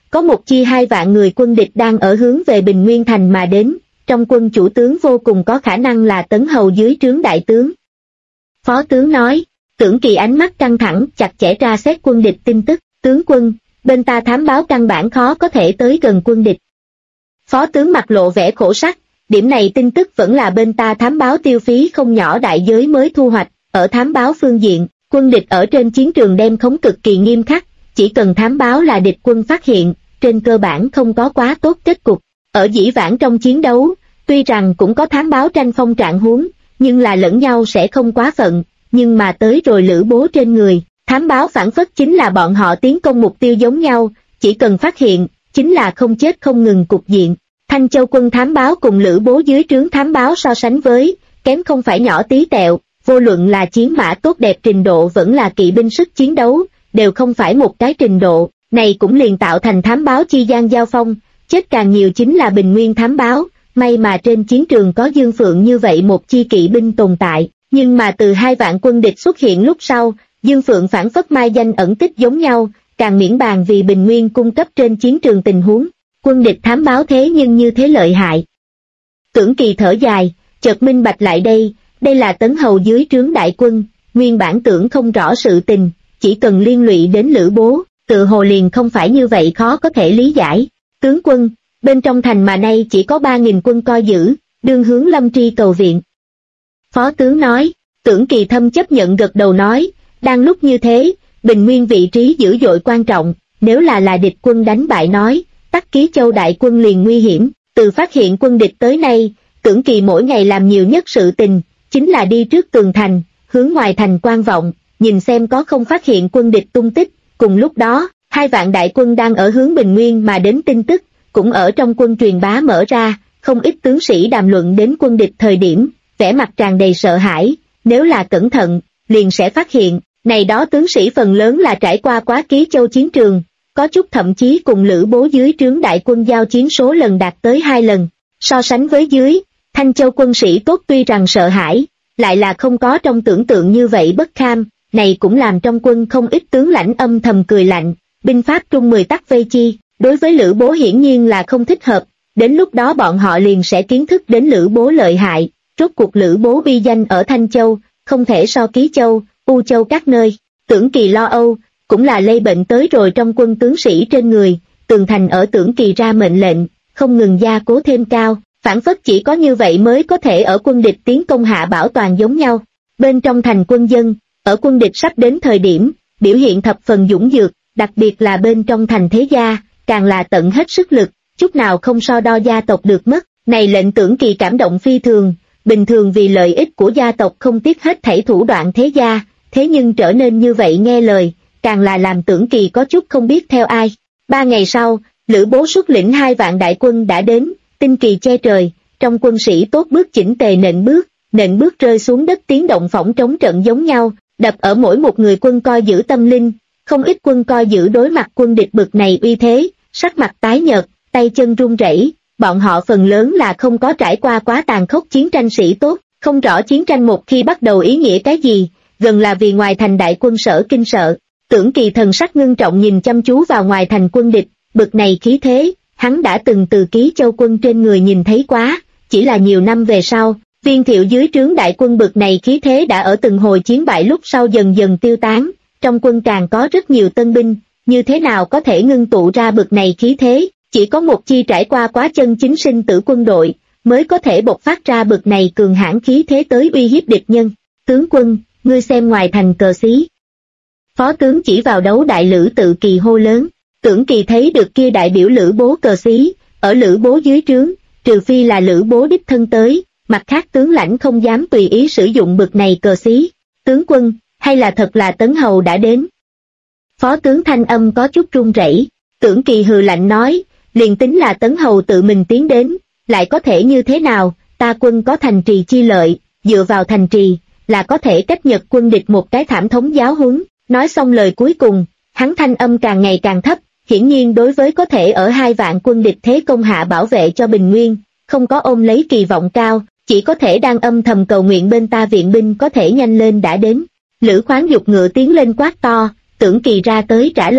có một chi 2 vạn người quân địch đang ở hướng về Bình Nguyên Thành mà đến, trong quân chủ tướng vô cùng có khả năng là Tấn Hầu dưới trướng đại tướng. Phó tướng nói, Tưởng Kỳ ánh mắt căng thẳng chặt chẽ tra xét quân địch tin tức, tướng quân, bên ta thám báo căn bản khó có thể tới gần quân địch. Phó tướng mặt lộ vẻ khổ sắc, điểm này tin tức vẫn là bên ta thám báo tiêu phí không nhỏ đại giới mới thu hoạch, ở thám báo phương diện, quân địch ở trên chiến trường đem khống cực kỳ nghiêm khắc, chỉ cần thám báo là địch quân phát hiện, trên cơ bản không có quá tốt kết cục. Ở dĩ vãng trong chiến đấu, tuy rằng cũng có thám báo tranh phong trạng huống, nhưng là lẫn nhau sẽ không quá phận, nhưng mà tới rồi Lữ Bố trên người, thám báo phản phất chính là bọn họ tiến công mục tiêu giống nhau, chỉ cần phát hiện, chính là không chết không ngừng cục diện. Thanh Châu quân thám báo cùng Lữ Bố dưới trướng thám báo so sánh với, kém không phải nhỏ tí tẹo, vô luận là chiến mã tốt đẹp trình độ vẫn là kỵ binh sức chiến đấu, đều không phải một cái trình độ, này cũng liền tạo thành thám báo chi gian giao phong, chết càng nhiều chính là Bình Nguyên thám báo, may mà trên chiến trường có Dương Phượng như vậy một chi kỵ binh tồn tại, nhưng mà từ 2 vạn quân địch xuất hiện lúc sau, Dương Phượng phản phất mai danh ẩn tích giống nhau, càng miễn bàn vì Bình Nguyên cung cấp trên chiến trường tình huống, quân địch thám báo thế nhưng như thế lợi hại. Tưởng Kỳ thở dài, chợt minh bạch lại đây là Tấn Hầu dưới trướng đại quân, nguyên bản tưởng không rõ sự tình, chỉ cần liên lụy đến Lữ Bố, tự hồ liền không phải như vậy khó có thể lý giải. Tướng quân, bên trong thành mà nay chỉ có 3.000 quân coi giữ, đương hướng Lâm Tri cầu viện. Phó tướng nói, Tưởng Kỳ thâm chấp nhận gật đầu nói, đang lúc như thế, Bình Nguyên vị trí dữ dội quan trọng, nếu là địch quân đánh bại nói, Tắc Ký Châu đại quân liền nguy hiểm, từ phát hiện quân địch tới nay, Tưởng Kỳ mỗi ngày làm nhiều nhất sự tình, chính là đi trước tường thành, hướng ngoài thành quan vọng, nhìn xem có không phát hiện quân địch tung tích, cùng lúc đó, 2 vạn đại quân đang ở hướng Bình Nguyên mà đến tin tức, cũng ở trong quân truyền bá mở ra, không ít tướng sĩ đàm luận đến quân địch thời điểm, vẻ mặt tràn đầy sợ hãi, nếu là cẩn thận, liền sẽ phát hiện, này đó tướng sĩ phần lớn là trải qua quá Ký Châu chiến trường, có chút thậm chí cùng Lữ Bố dưới trướng đại quân giao chiến số lần đạt tới 2 lần, so sánh với dưới, Thanh Châu quân sĩ tốt tuy rằng sợ hãi, lại là không có trong tưởng tượng như vậy bất kham, này cũng làm trong quân không ít tướng lãnh âm thầm cười lạnh, binh pháp trung 10 tắc vây chi, đối với Lữ Bố hiển nhiên là không thích hợp, đến lúc đó bọn họ liền sẽ kiến thức đến Lữ Bố lợi hại, rốt cuộc Lữ Bố uy danh ở Thanh Châu, không thể so Ký Châu, U Châu các nơi. Tưởng Kỳ lo âu, cũng là lây bệnh tới rồi trong quân tướng sĩ trên người, tường thành ở Tưởng Kỳ ra mệnh lệnh, không ngừng gia cố thêm cao, phản phất chỉ có như vậy mới có thể ở quân địch tiến công hạ bảo toàn giống nhau. Bên trong thành quân dân, ở quân địch sắp đến thời điểm, biểu hiện thập phần dũng dược, đặc biệt là bên trong thành thế gia, càng là tận hết sức lực, chút nào không so đo gia tộc được mất, này lệnh Tưởng Kỳ cảm động phi thường, bình thường vì lợi ích của gia tộc không tiếc hết thảy thủ đoạn thế gia, thế nhưng trở nên như vậy nghe lời, càng là làm Tưởng Kỳ có chút không biết theo ai. 3 ngày sau, Lữ Bố xuất lĩnh 2 vạn đại quân đã đến, tinh kỳ che trời, trong quân sĩ tốt bước chỉnh tề nện bước rơi xuống đất tiếng động phỏng trống trận giống nhau, đập ở mỗi một người quân coi giữ tâm linh, không ít quân coi giữ đối mặt quân địch bực này uy thế, sắc mặt tái nhợt, tay chân run rẩy, bọn họ phần lớn là không có trải qua quá tàn khốc chiến tranh sĩ tốt, không rõ chiến tranh một khi bắt đầu ý nghĩa cái gì, gần là vì ngoài thành đại quân sở kinh sợ. Tưởng Kỳ thần sắc ngưng trọng nhìn chăm chú vào ngoài thành quân địch, bực này khí thế, hắn đã từng từ Ký Châu quân trên người nhìn thấy quá, chỉ là nhiều năm về sau, Viên Thiệu dưới trướng đại quân bực này khí thế đã ở từng hồi chiến bại lúc sau dần dần tiêu tán, trong quân càng có rất nhiều tân binh, như thế nào có thể ngưng tụ ra bực này khí thế, chỉ có một chi trải qua quá chân chính sinh tử quân đội, mới có thể bộc phát ra bực này cường hãn khí thế tới uy hiếp địch nhân. Tướng quân, ngươi xem ngoài thành cờ xí. Phó tướng chỉ vào đấu đại Lữ Tự Kỳ hô lớn, Tưởng Kỳ thấy được kia đại biểu Lữ Bố cờ xí, ở Lữ Bố dưới trướng, trừ phi là Lữ Bố đích thân tới, mặt khác tướng lãnh không dám tùy ý sử dụng bực này cờ xí. Tướng quân, hay là thật là Tấn Hầu đã đến? Phó tướng thanh âm có chút run rẩy. Tưởng Kỳ hừ lạnh nói, liền tính là Tấn Hầu tự mình tiến đến, lại có thể như thế nào, ta quân có thành trì chi lợi, dựa vào thành trì, là có thể cách Nhật quân địch một cái thảm thống giáo huấn. Nói xong lời cuối cùng, hắn thanh âm càng ngày càng thấp, hiển nhiên đối với có thể ở 2 vạn quân địch thế công hạ bảo vệ cho Bình Nguyên, không có ôm lấy kỳ vọng cao, chỉ có thể đang âm thầm cầu nguyện bên ta viện binh có thể nhanh lên đã đến. Lữ Khoáng giục ngựa tiến lên quát to, Tưởng Kỳ ra tới trả lời,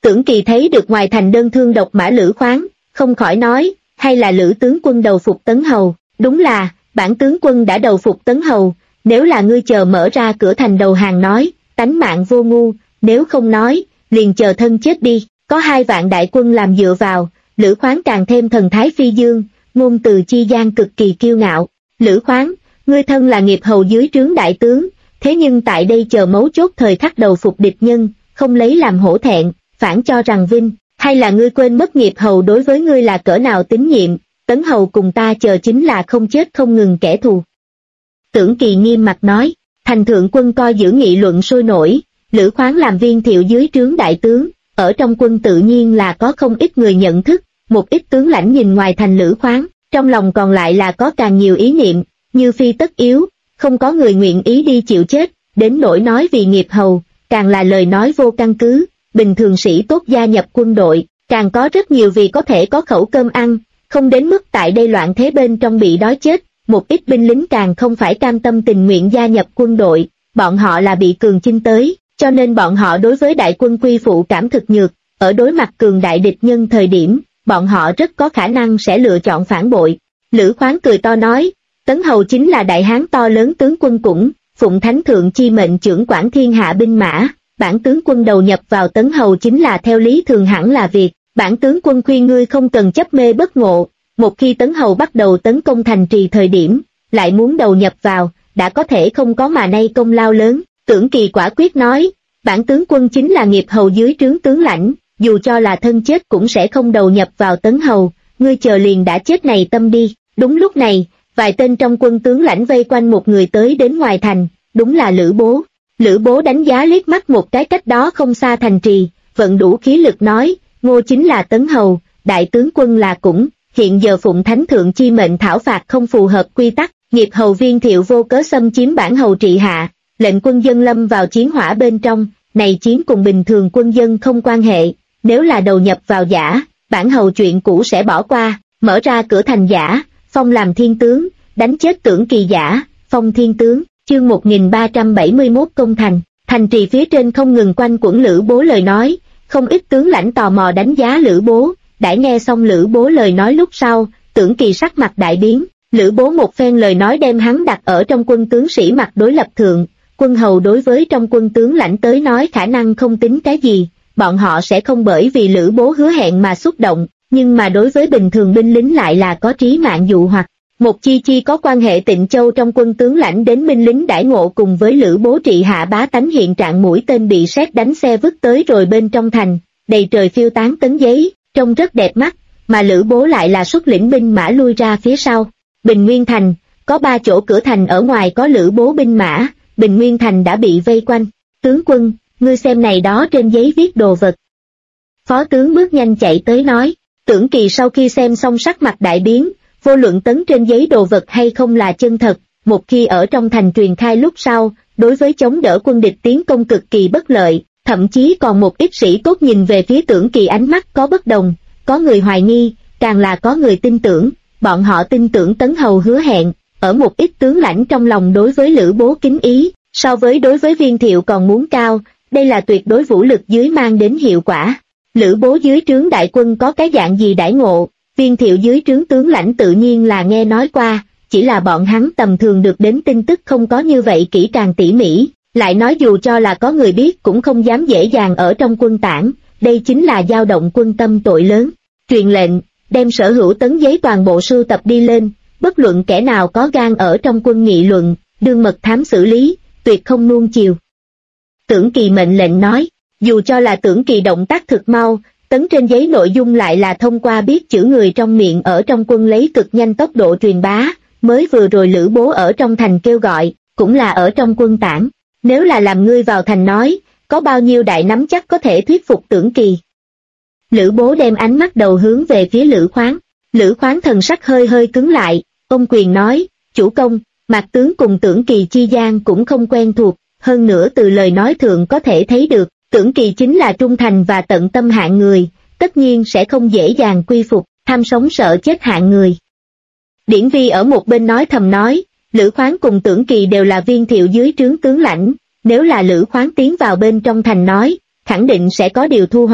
Tưởng Kỳ thấy được ngoài thành đơn thương độc mã Lữ Khoáng, không khỏi nói, hay là Lữ tướng quân đầu phục Tấn Hầu. Đúng là, bản tướng quân đã đầu phục Tấn Hầu, nếu là ngươi chờ mở ra cửa thành đầu hàng nói, tánh mạng vô ngu, nếu không nói, liền chờ thân chết đi. Có 2 vạn đại quân làm dựa vào, Lữ Khoáng càng thêm thần thái phi dương, ngôn từ chi gian cực kỳ kiêu ngạo. Lữ Khoáng, ngươi thân là nghiệp hầu dưới trướng đại tướng, thế nhưng tại đây chờ mấu chốt thời khắc đầu phục địch nhân, không lấy làm hổ thẹn, phản cho rằng vinh, hay là ngươi quên mất nghiệp hầu đối với ngươi là cỡ nào tín nhiệm, Tấn Hầu cùng ta chờ chính là không chết không ngừng kẻ thù. Tưởng Kỳ nghiêm mặt nói, thành thượng quân coi giữ nghị luận sôi nổi, Lữ Khoáng làm viên thiệu dưới trướng đại tướng, ở trong quân tự nhiên là có không ít người nhận thức, một ít tướng lãnh nhìn ngoài thành Lữ Khoáng, trong lòng còn lại là có càng nhiều ý niệm, như phi tất yếu, không có người nguyện ý đi chịu chết, đến nỗi nói vì nghiệp hầu, càng là lời nói vô căn cứ, bình thường sĩ tốt gia nhập quân đội, càng có rất nhiều vì có thể có khẩu cơm ăn, không đến mức tại đây loạn thế bên trong bị đói chết, một ít binh lính càng không phải cam tâm tình nguyện gia nhập quân đội, bọn họ là bị cường chinh tới, cho nên bọn họ đối với đại quân quy phụ cảm thực nhược, ở đối mặt cường đại địch nhân thời điểm, bọn họ rất có khả năng sẽ lựa chọn phản bội. Lữ Khoáng cười to nói, Tấn Hầu chính là đại hán to lớn tướng quân cũng, phụng thánh thượng chi mệnh trưởng quản thiên hạ binh mã, bản tướng quân đầu nhập vào Tấn Hầu chính là theo lý thường hẳn là việc, bản tướng quân khuyên ngươi không cần chấp mê bất ngộ, một khi Tấn Hầu bắt đầu tấn công thành trì thời điểm, lại muốn đầu nhập vào, đã có thể không có mà nay công lao lớn. Tưởng Kỳ quả quyết nói, bản tướng quân chính là nghiệp hầu dưới trướng tướng lãnh, dù cho là thân chết cũng sẽ không đầu nhập vào Tấn Hầu, ngươi chờ liền đã chết này tâm đi. Đúng lúc này, vài tên trong quân tướng lãnh vây quanh một người tới đến ngoài thành, đúng là Lữ Bố. Lữ Bố đánh giá liếc mắt một cái cách đó không xa thành trì, vận đủ khí lực nói, Ngô chính là Tấn Hầu, đại tướng quân là cũng, hiện giờ phụng thánh thượng chi mệnh thảo phạt không phù hợp quy tắc, nghiệp hầu viên thiệu vô cớ xâm chiếm bản hầu trị hạ, lệnh quân dân lâm vào chiến hỏa bên trong, này chiến cùng bình thường quân dân không quan hệ, nếu là đầu nhập vào giả, bản hầu chuyện cũ sẽ bỏ qua, mở ra cửa thành giả, phong làm thiên tướng, đánh chết Tưởng Kỳ giả, phong thiên tướng. Chương 1371 công thành, thành trì phía trên không ngừng quanh quẩn Lữ Bố lời nói, không ít tướng lãnh tò mò đánh giá Lữ Bố, đã nghe xong Lữ Bố lời nói lúc sau, Tưởng Kỳ sắc mặt đại biến, Lữ Bố một phen lời nói đem hắn đặt ở trong quân tướng sĩ mặt đối lập thượng, quân hầu đối với trong quân tướng lãnh tới nói khả năng không tính cái gì, bọn họ sẽ không bởi vì Lữ Bố hứa hẹn mà xúc động, nhưng mà đối với bình thường binh lính lại là có trí mạng dụ hoặc. Một chi có quan hệ Tịnh Châu trong quân tướng lãnh đến binh lính đãi ngộ cùng với Lữ Bố trị hạ bá tánh hiện trạng mũi tên bị sét đánh xe vứt tới rồi bên trong thành, đầy trời phiêu tán tấn giấy, trông rất đẹp mắt, mà Lữ Bố lại là xuất lĩnh binh mã lui ra phía sau. Bình Nguyên Thành, có 3 chỗ cửa thành ở ngoài có Lữ Bố binh mã, Bình Nguyên Thành đã bị vây quanh. Tướng quân, ngươi xem này đó trên giấy viết đồ vật. Phó tướng bước nhanh chạy tới nói, Tưởng Kỳ sau khi xem xong sắc mặt đại biến, vô luận tấn trên giấy đồ vật hay không là chân thật, một khi ở trong thành truyền khai lúc sau, đối với chống đỡ quân địch tiến công cực kỳ bất lợi, thậm chí còn một ít sĩ tốt nhìn về phía Tưởng Kỳ ánh mắt có bất đồng, có người hoài nghi, càng là có người tin tưởng, bọn họ tin tưởng Tấn Hầu hứa hẹn, ở một ít tướng lãnh trong lòng đối với Lữ Bố kính ý, so với đối với viên thiệu còn muốn cao, đây là tuyệt đối vũ lực dưới mang đến hiệu quả. Lữ Bố dưới trướng đại quân có cái dạng gì đãi ngộ, viên thiệu dưới trướng tướng lãnh tự nhiên là nghe nói qua, chỉ là bọn hắn tầm thường được đến tin tức không có như vậy kỹ càng tỉ mỉ, lại nói dù cho là có người biết cũng không dám dễ dàng ở trong quân tản, đây chính là dao động quân tâm tội lớn. Truyền lệnh, đem sở hữu tấn giấy toàn bộ sưu tập đi lên, bất luận kẻ nào có gan ở trong quân nghị luận, đương mật thám xử lý, tuyệt không nuông chiều. Tưởng Kỳ mệnh lệnh nói, dù cho là Tưởng Kỳ động tác thực mau, tấn trên giấy nội dung lại là thông qua biết chữ người trong miệng ở trong quân lấy cực nhanh tốc độ truyền bá, mới vừa rồi Lữ Bố ở trong thành kêu gọi, cũng là ở trong quân tản. Nếu là làm ngươi vào thành nói, có bao nhiêu đại nắm chắc có thể thuyết phục Tưởng Kỳ. Lữ Bố đem ánh mắt đầu hướng về phía Lữ Khoáng. Lữ Khoáng thần sắc hơi hơi cứng lại, ông quyền nói, chủ công, Mạc tướng cùng Tưởng Kỳ chi gian cũng không quen thuộc, hơn nữa từ lời nói thượng có thể thấy được, Tưởng Kỳ chính là trung thành và tận tâm hạng người, tất nhiên sẽ không dễ dàng quy phục, tham sống sợ chết hạng người. Điển Vi ở một bên nói thầm nói, Lữ Khoáng cùng Tưởng Kỳ đều là viên thiệu dưới trướng tướng lãnh, nếu là Lữ Khoáng tiến vào bên trong thành nói, khẳng định sẽ có điều thu hoạch.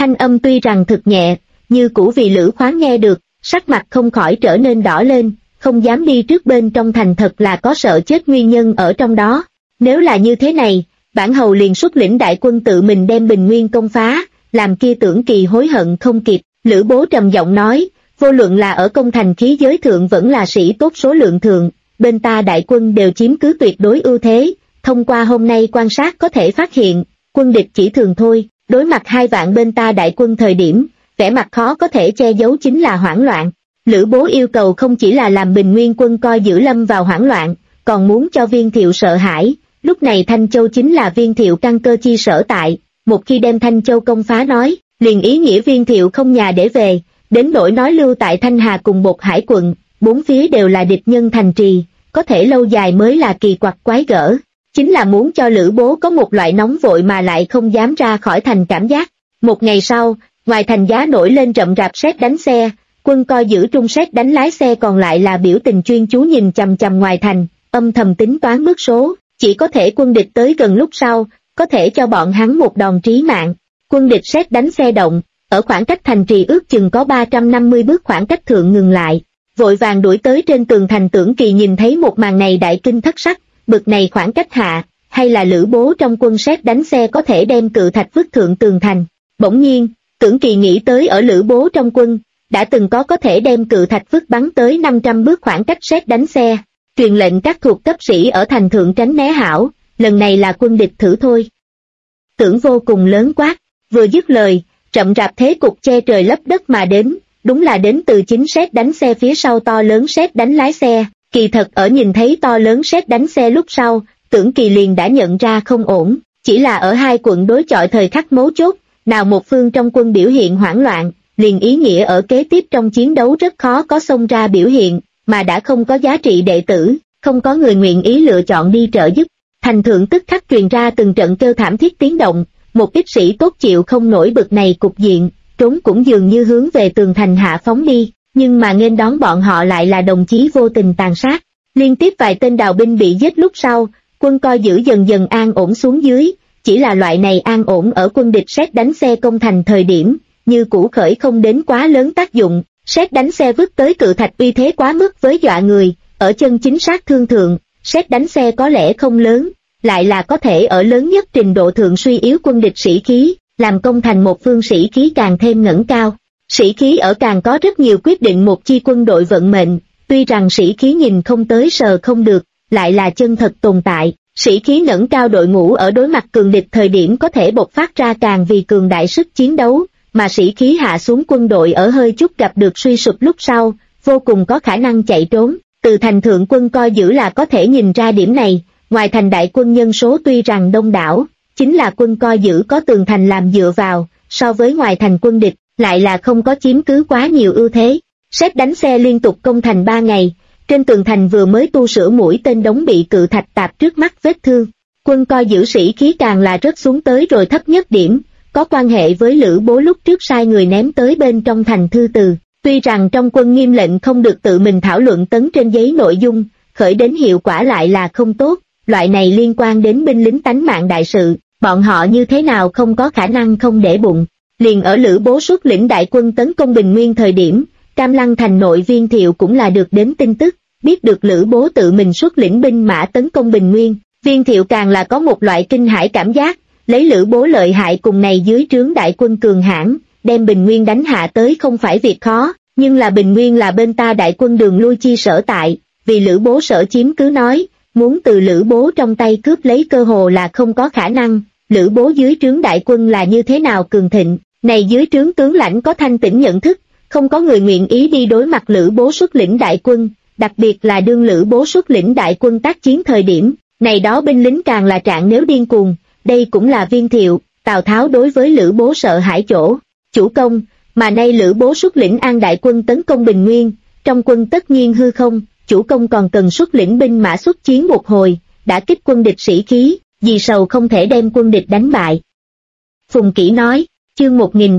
Thanh âm tuy rằng thực nhẹ, như cũ vì Lữ Khoáng nghe được, sắc mặt không khỏi trở nên đỏ lên, không dám đi trước bên trong thành, thật là có sợ chết nguyên nhân ở trong đó. Nếu là như thế này, bản hầu liền xuất lĩnh đại quân tự mình đem Bình Nguyên công phá, làm kia Tưởng Kỳ hối hận không kịp. Lữ Bố trầm giọng nói, vô luận là ở công thành khí giới thượng vẫn là sĩ tốt số lượng thượng, bên ta đại quân đều chiếm cứ tuyệt đối ưu thế, thông qua hôm nay quan sát có thể phát hiện, quân địch chỉ thường thôi, đối mặt 2 vạn bên ta đại quân thời điểm, vẻ mặt khó có thể che giấu chính là hoảng loạn. Lữ Bố yêu cầu không chỉ là làm Bình Nguyên quân coi giữ lâm vào hoảng loạn, còn muốn cho Viên Thiệu sợ hãi, lúc này Thanh Châu chính là Viên Thiệu căn cơ chi sở tại, một khi đem Thanh Châu công phá nói, liền ý nghĩa Viên Thiệu không nhà để về, đến nỗi nói lưu tại Thanh Hà cùng Bột Hải quận, 4 phía đều là địch nhân thành trì, có thể lâu dài mới là kỳ quặc quái gở, chính là muốn cho Lữ Bố có một loại nóng vội mà lại không dám ra khỏi thành cảm giác. Một ngày sau, ngoài thành giá nổi lên rậm rạp sét đánh xe, quân coi giữ trung sét đánh lái xe còn lại là biểu tình chuyên chú nhìn chằm chằm ngoài thành, âm thầm tính toán bước số, chỉ có thể quân địch tới gần lúc sau, có thể cho bọn hắn một đòn trí mạng. Quân địch sét đánh xe động, ở khoảng cách thành trì ước chừng có 350 bước khoảng cách thượng ngừng lại, vội vàng đuổi tới trên tường thành. Tưởng Kỳ nhìn thấy một màn này đại kinh thất sắc, bực này khoảng cách hạ, hay là Lữ Bố trong quân sét đánh xe có thể đem cự thạch vứt thượng tường thành. Bỗng nhiên, Tưởng Kỳ nghĩ tới ở Lữ Bố trong quân, đã từng có thể đem cự thạch vứt bắn tới 500 bước khoảng cách sét đánh xe, truyền lệnh các thuộc cấp sĩ ở thành thượng tránh né hảo, lần này là quân địch thử thôi. Tưởng vô cùng lớn quát, vừa dứt lời, rậm rạp thế cục che trời lấp đất mà đến, đúng là đến từ chính sét đánh xe phía sau to lớn sét đánh lái xe. Kỳ thật ở nhìn thấy to lớn sét đánh xe lúc sau, Tưởng Kỳ liền đã nhận ra không ổn, chỉ là ở 2 quận đối chọi thời khắc mấu chốt, nào một phương trong quân biểu hiện hoảng loạn, liền ý nghĩa ở kế tiếp trong chiến đấu rất khó có xông ra biểu hiện, mà đã không có giá trị đệ tử, không có người nguyện ý lựa chọn đi trợ giúp. Thành thượng tức khắc truyền ra từng trận kêu thảm thiết tiếng động, một ít sĩ tốt chịu không nổi bực này cục diện, trốn cũng dường như hướng về tường thành hạ phóng đi, nhưng mà nghênh đón bọn họ lại là đồng chí vô tình tàn sát. Liên tiếp vài tên đào binh bị giết lúc sau, quân coi giữ dần dần an ổn xuống dưới, chỉ là loại này an ổn ở quân địch sét đánh xe công thành thời điểm, như cũ khởi không đến quá lớn tác dụng. Sét đánh xe vứt tới cự thạch uy thế quá mức với dọa người, ở chân chính sát thương thượng, sét đánh xe có lẽ không lớn, lại là có thể ở lớn nhất trình độ thượng suy yếu quân địch sĩ khí, làm công thành một phương sĩ khí càng thêm ngẩng cao. Sĩ khí ở càng có rất nhiều quyết định một chi quân đội vận mệnh, tuy rằng sĩ khí nhìn không tới sờ không được, lại là chân thật tồn tại. Sĩ khí ngẩng cao đội ngũ ở đối mặt cường địch thời điểm có thể bộc phát ra càng vì cường đại sức chiến đấu, mà sĩ khí hạ xuống quân đội ở hơi chút gặp được suy sụp lúc sau, vô cùng có khả năng chạy trốn. Từ thành thượng quân coi giữ là có thể nhìn ra điểm này. Ngoài thành đại quân nhân số tuy rằng đông đảo, chính là quân coi giữ có tường thành làm dựa vào, so với ngoài thành quân địch, lại là không có chiếm cứ quá nhiều ưu thế. Sét đánh xe liên tục công thành 3 ngày, trên tường thành vừa mới tu sửa mũi tên đống bị cự thạch tạp trước mắt vết thương. Quân coi giữ sĩ khí càng là rớt xuống tới rồi thấp nhất điểm, có quan hệ với Lữ Bố lúc trước sai người ném tới bên trong thành thư từ. Tuy rằng trong quân nghiêm lệnh không được tự mình thảo luận tấn trên giấy nội dung, khởi đến hiệu quả lại là không tốt, loại này liên quan đến binh lính tánh mạng đại sự, bọn họ như thế nào không có khả năng không để bụng. Liền ở Lữ Bố xuất lĩnh đại quân tấn công Bình Nguyên thời điểm, Cam Lăng thành nội Viên Thiệu cũng là được đến tin tức, biết được Lữ Bố tự mình xuất lĩnh binh mã tấn công Bình Nguyên, Viên Thiệu càng là có một loại kinh hãi cảm giác, lấy Lữ Bố lợi hại cùng này dưới trướng đại quân cường hãn, đem Bình Nguyên đánh hạ tới không phải việc khó, nhưng là Bình Nguyên là bên ta đại quân đường lui chi sở tại, vì Lữ Bố sở chiếm cứ nói, muốn từ Lữ Bố trong tay cướp lấy cơ hồ là không có khả năng. Lữ Bố dưới trướng đại quân là như thế nào cường thịnh, này dưới trướng tướng lãnh có thanh tĩnh nhận thức, không có người nguyện ý đi đối mặt Lữ Bố xuất lĩnh đại quân, đặc biệt là đương Lữ Bố xuất lĩnh đại quân tác chiến thời điểm, này đó binh lính càng là trạng nếu điên cuồng. Đây cũng là Viên Thiệu, Tào Tháo đối với Lữ Bố sợ hãi chỗ. Chủ công, mà nay Lữ Bố xuất lĩnh An đại quân tấn công Bình Nguyên, trong quân tất nhiên hư không, chủ công còn cần xuất lĩnh binh mã xuất chiến một hồi, đã kích quân địch sĩ khí, vì sầu không thể đem quân địch đánh bại. Phùng Kỷ nói, chương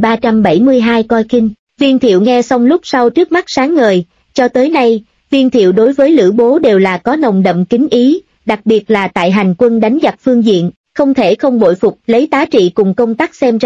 1372 coi kinh. Viên Thiệu nghe xong lúc sau trước mắt sáng ngời, cho tới nay, Viên Thiệu đối với Lữ Bố đều là có nồng đậm kính ý, đặc biệt là tại hành quân đánh giặc phương diện, không thể không bội phục. Lấy tá trị cùng công tác xem ra,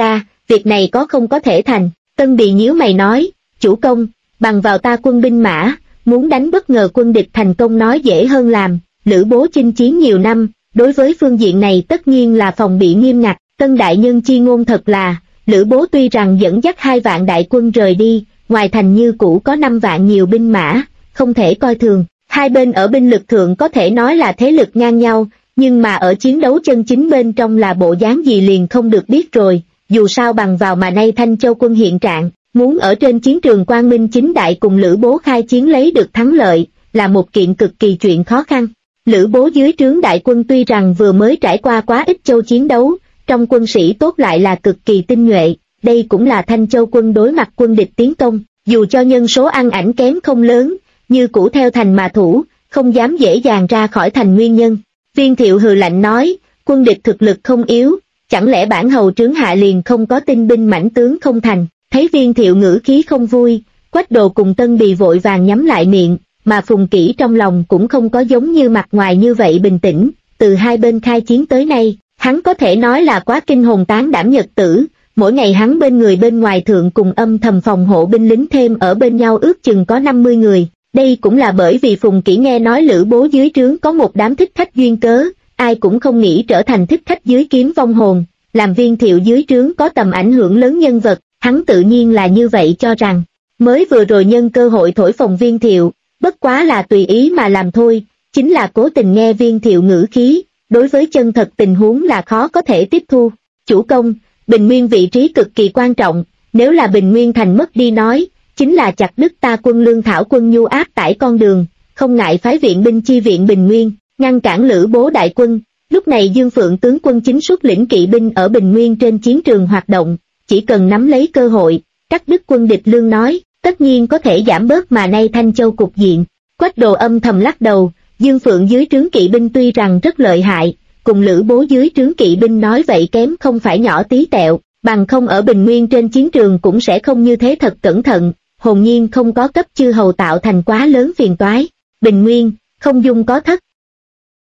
việc này có không có thể thành. Tân Bì nhíu mày nói, chủ công, bằng vào ta quân binh mã, muốn đánh bất ngờ quân địch thành công nói dễ hơn làm. Lữ Bố chinh chiến nhiều năm, đối với phương diện này tất nhiên là phòng bị nghiêm ngặt. Tân đại nhân chi ngôn thật là, Lữ Bố tuy rằng dẫn dắt 2 vạn đại quân rời đi, ngoài thành như cũ có 5 vạn nhiều binh mã, không thể coi thường. Hai bên ở binh lực thượng có thể nói là thế lực ngang nhau, nhưng mà ở chiến đấu chân chính bên trong là bộ dáng gì liền không được biết rồi. Dù sao bằng vào mà nay Thanh Châu quân hiện trạng, muốn ở trên chiến trường quang minh chính đại cùng Lữ Bố khai chiến lấy được thắng lợi, là một kiện cực kỳ chuyện khó khăn. Lữ Bố dưới trướng đại quân tuy rằng vừa mới trải qua quá ít châu chiến đấu, trong quân sĩ tốt lại là cực kỳ tinh nhuệ, đây cũng là Thanh Châu quân đối mặt quân địch tiến công, dù cho nhân số ăn ảnh kém không lớn, như cũ theo thành mà thủ, không dám dễ dàng ra khỏi thành nguyên nhân. Viên Thiệu hừ lạnh nói, quân địch thực lực không yếu, chẳng lẽ bản hầu trướng hạ liền không có tinh binh mãnh tướng không thành. Thấy Viên Thiệu ngữ khí không vui, Quách Đồ cùng Tân Bì vội vàng nhắm lại miệng, mà Phùng Kỷ trong lòng cũng không có giống như mặt ngoài như vậy bình tĩnh. Từ hai bên khai chiến tới nay, hắn có thể nói là quá kinh hồn tán đảm nhật tử, mỗi ngày hắn bên người bên ngoài thượng cùng âm thầm phòng hộ binh lính thêm ở bên nhau ước chừng có 50 người. Đây cũng là bởi vì Phùng Kỷ nghe nói Lữ Bố dưới trướng có một đám thích khách duyên cớ, ai cũng không nghĩ trở thành thích khách dưới kiếm vong hồn, làm Viên Thiệu dưới trướng có tầm ảnh hưởng lớn nhân vật, hắn tự nhiên là như vậy cho rằng. Mới vừa rồi nhân cơ hội thổi phồng Viên Thiệu, bất quá là tùy ý mà làm thôi, chính là cố tình nghe Viên Thiệu ngữ khí, đối với chân thật tình huống là khó có thể tiếp thu. Chủ công, Bình Nguyên vị trí cực kỳ quan trọng, nếu là Bình Nguyên thành mất đi nói, chính là chặt đứt ta quân lương thảo quân nhu áp tải con đường, không ngại phái viện binh chi viện Bình Nguyên, ngăn cản Lữ Bố đại quân. Lúc này Dương Phượng tướng quân chính xuất lĩnh kỵ binh ở Bình Nguyên trên chiến trường hoạt động, chỉ cần nắm lấy cơ hội, cắt đứt quân địch lương nói, tất nhiên có thể giảm bớt mà nay Thanh Châu cục diện. Quách Đồ âm thầm lắc đầu, Dương Phượng dưới trướng kỵ binh tuy rằng rất lợi hại, cùng Lữ Bố dưới trướng kỵ binh nói vậy kém không phải nhỏ tí tẹo, bằng không ở Bình Nguyên trên chiến trường cũng sẽ không như thế thật cẩn thận, hồn nhiên không có cấp chư hầu tạo thành quá lớn phiền toái. Bình Nguyên, không dung có thất,